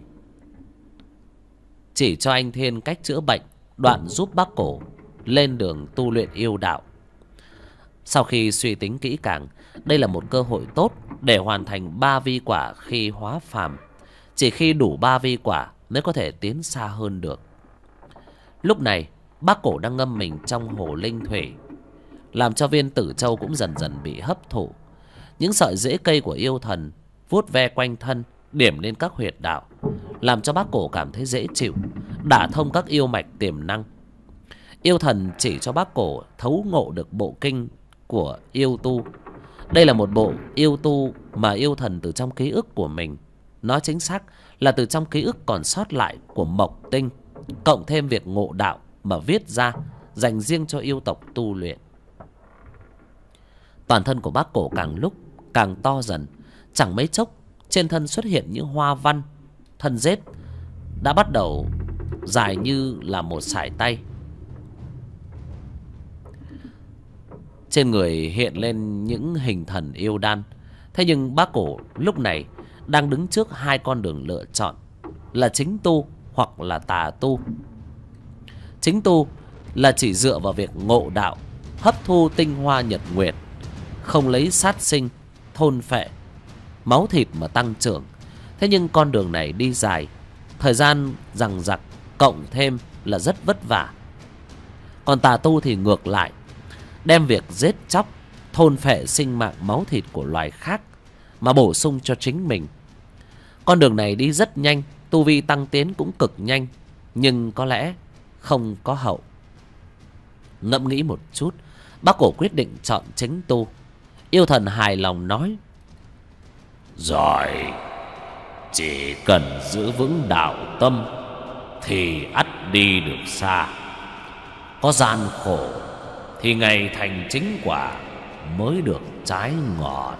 chỉ cho anh Thiên cách chữa bệnh, đoạn giúp bác Cổ lên đường tu luyện yêu đạo. Sau khi suy tính kỹ càng, đây là một cơ hội tốt để hoàn thành 3 vi quả khi hóa phàm. Chỉ khi đủ 3 vi quả mới có thể tiến xa hơn được. Lúc này bác Cổ đang ngâm mình trong hồ linh thủy, làm cho viên tử châu cũng dần dần bị hấp thụ. Những sợi rễ cây của yêu thần vuốt ve quanh thân, điểm lên các huyệt đạo, làm cho bác Cổ cảm thấy dễ chịu, đả thông các yêu mạch tiềm năng. Yêu thần chỉ cho bác Cổ thấu ngộ được bộ kinh của yêu tu. Đây là một bộ yêu tu mà yêu thần từ trong ký ức của mình, nói chính xác là từ trong ký ức còn sót lại của Mộc Tinh, cộng thêm việc ngộ đạo mà viết ra, dành riêng cho yêu tộc tu luyện. Toàn thân của bác Cổ càng lúc càng to dần, chẳng mấy chốc trên thân xuất hiện những hoa văn. Thân rết đã bắt đầu dài như là một sải tay. Trên người hiện lên những hình thần yêu đan. Thế nhưng bác Cổ lúc này đang đứng trước 2 con đường lựa chọn, là chính tu hoặc là tà tu. Chính tu là chỉ dựa vào việc ngộ đạo, hấp thu tinh hoa nhật nguyệt, không lấy sát sinh, thôn phệ, máu thịt mà tăng trưởng. Thế nhưng con đường này đi dài, thời gian dằng dặc, cộng thêm là rất vất vả. Còn tà tu thì ngược lại, đem việc giết chóc, thôn phệ sinh mạng máu thịt của loài khác mà bổ sung cho chính mình. Con đường này đi rất nhanh, tu vi tăng tiến cũng cực nhanh, nhưng có lẽ không có hậu. Ngẫm nghĩ một chút, bác Cổ quyết định chọn chính tu. Yêu thần hài lòng nói: Giỏi, chỉ cần giữ vững đạo tâm thì ắt đi được xa. Có gian khổ thì ngày thành chính quả mới được trái ngọt.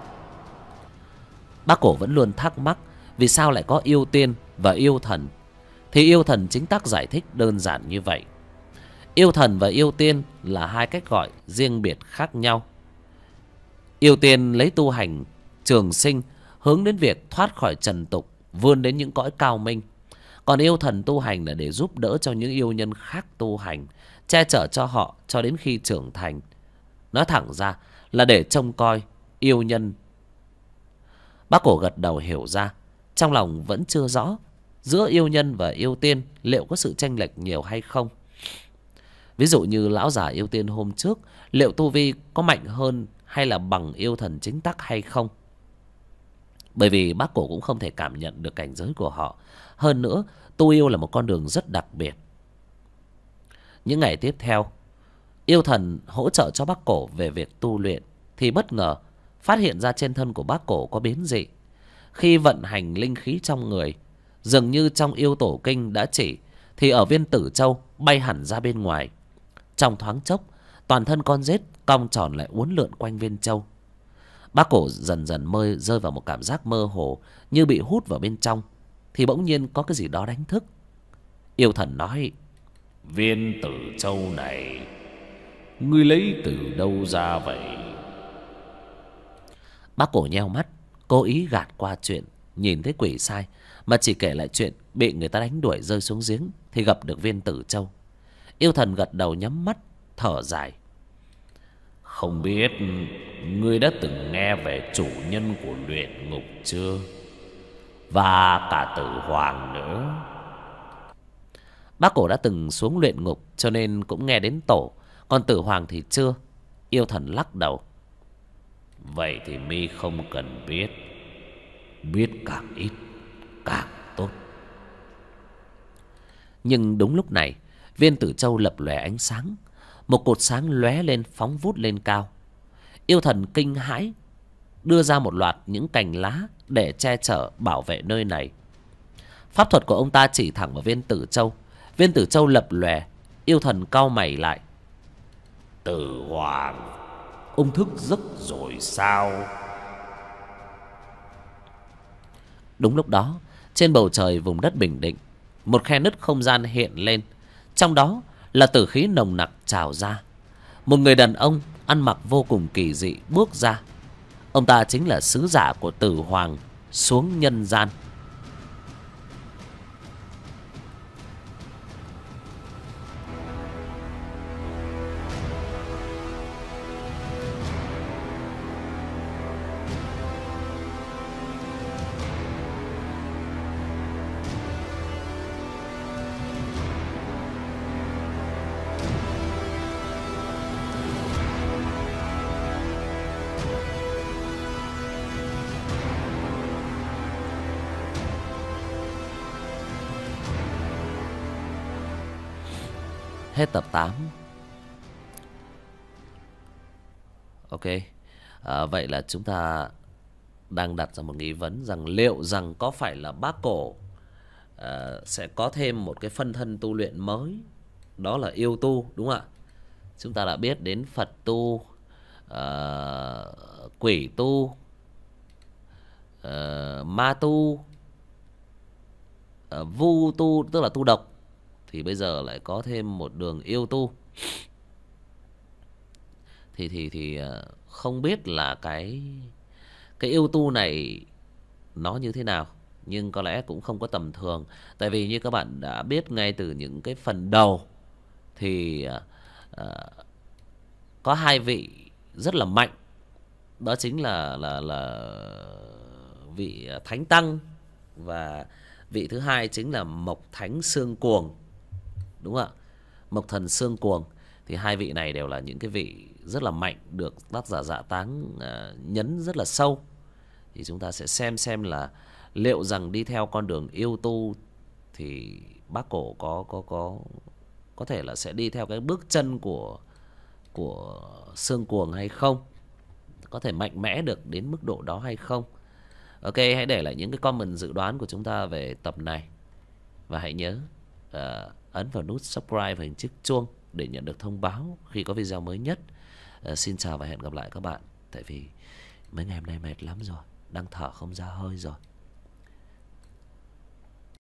Bác Cổ vẫn luôn thắc mắc vì sao lại có yêu tiên và yêu thần. Thì yêu thần chính tác giải thích đơn giản như vậy. Yêu thần và yêu tiên là 2 cách gọi riêng biệt khác nhau. Yêu tiên lấy tu hành trường sinh, hướng đến việc thoát khỏi trần tục, vươn đến những cõi cao minh. Còn yêu thần tu hành là để giúp đỡ cho những yêu nhân khác tu hành, che chở cho họ cho đến khi trưởng thành. Nói thẳng ra là để trông coi yêu nhân. Bác Cổ gật đầu hiểu ra, trong lòng vẫn chưa rõ giữa yêu nhân và yêu tiên liệu có sự chênh lệch nhiều hay không. Ví dụ như lão già yêu tiên hôm trước, liệu tu vi có mạnh hơn hay là bằng yêu thần chính tắc hay không. Bởi vì bác Cổ cũng không thể cảm nhận được cảnh giới của họ. Hơn nữa, tu yêu là một con đường rất đặc biệt. Những ngày tiếp theo, Yêu thần hỗ trợ cho bác cổ về việc tu luyện thì bất ngờ phát hiện ra trên thân của bác cổ có biến dị. Khi vận hành linh khí trong người, dường như trong yêu tổ kinh đã chỉ, thì ở viên tử châu bay hẳn ra bên ngoài. Trong thoáng chốc, toàn thân con rết cong tròn lại uốn lượn quanh viên châu. Bác cổ dần dần rơi vào một cảm giác mơ hồ, như bị hút vào bên trong. Thì bỗng nhiên có cái gì đó đánh thức. Yêu thần nói: Viên tử châu này ngươi lấy từ đâu ra vậy? Bác cổ nheo mắt, cố ý gạt qua chuyện nhìn thấy quỷ sai, mà chỉ kể lại chuyện bị người ta đánh đuổi rơi xuống giếng thì gặp được viên tử châu. Yêu thần gật đầu nhắm mắt thở dài: Không biết ngươi đã từng nghe về chủ nhân của luyện ngục chưa? Và cả tử hoàng nữa. Bác cổ đã từng xuống luyện ngục cho nên cũng nghe đến tổ, còn tử hoàng thì chưa. Yêu thần lắc đầu: Vậy thì mi không cần biết. Biết càng ít càng tốt. Nhưng đúng lúc này, viên tử châu lập lòe ánh sáng. Một cột sáng lóe lên phóng vút lên cao. Yêu thần kinh hãi, đưa ra một loạt những cành lá để che chở bảo vệ nơi này. Pháp thuật của ông ta chỉ thẳng vào viên tử châu. Viên tử châu lập lòe. Yêu thần cau mày lại: Tử hoàng, ông thức giấc rồi sao? Đúng lúc đó, trên bầu trời vùng đất bình định, một khe nứt không gian hiện lên. Trong đó là tử khí nồng nặc trào ra. Một người đàn ông ăn mặc vô cùng kỳ dị bước ra. Ông ta chính là sứ giả của tử hoàng xuống nhân gian. Hết tập 8. Ok, vậy là chúng ta đang đặt ra một nghi vấn rằng liệu rằng có phải là bác cổ sẽ có thêm một cái phân thân tu luyện mới, đó là yêu tu, đúng không ạ? Chúng ta đã biết đến Phật tu, quỷ tu, ma tu, vu tu tức là tu độc, thì bây giờ lại có thêm một đường yêu tu. Thì không biết là cái yêu tu này nó như thế nào, nhưng có lẽ cũng không có tầm thường. Tại vì như các bạn đã biết ngay từ những cái phần đầu thì có hai vị rất là mạnh, đó chính là vị Thánh Tăng, và vị thứ hai chính là Mộc Thánh Xương Cuồng, đúng không ạ? Mộc Thần Xương Cuồng. Thì hai vị này đều là những cái vị rất là mạnh, được tác giả Dạ Táng nhấn rất là sâu. Thì chúng ta sẽ xem là liệu rằng đi theo con đường yêu tu thì bác cổ có thể là sẽ đi theo cái bước chân của Xương Cuồng hay không, có thể mạnh mẽ được đến mức độ đó hay không. Ok, hãy để lại những cái comment dự đoán của chúng ta về tập này, và hãy nhớ ấn vào nút subscribe và hình chiếc chuông để nhận được thông báo khi có video mới nhất. Xin chào và hẹn gặp lại các bạn. Tại vì mấy ngày hôm nay mệt lắm rồi, đang thở không ra hơi rồi.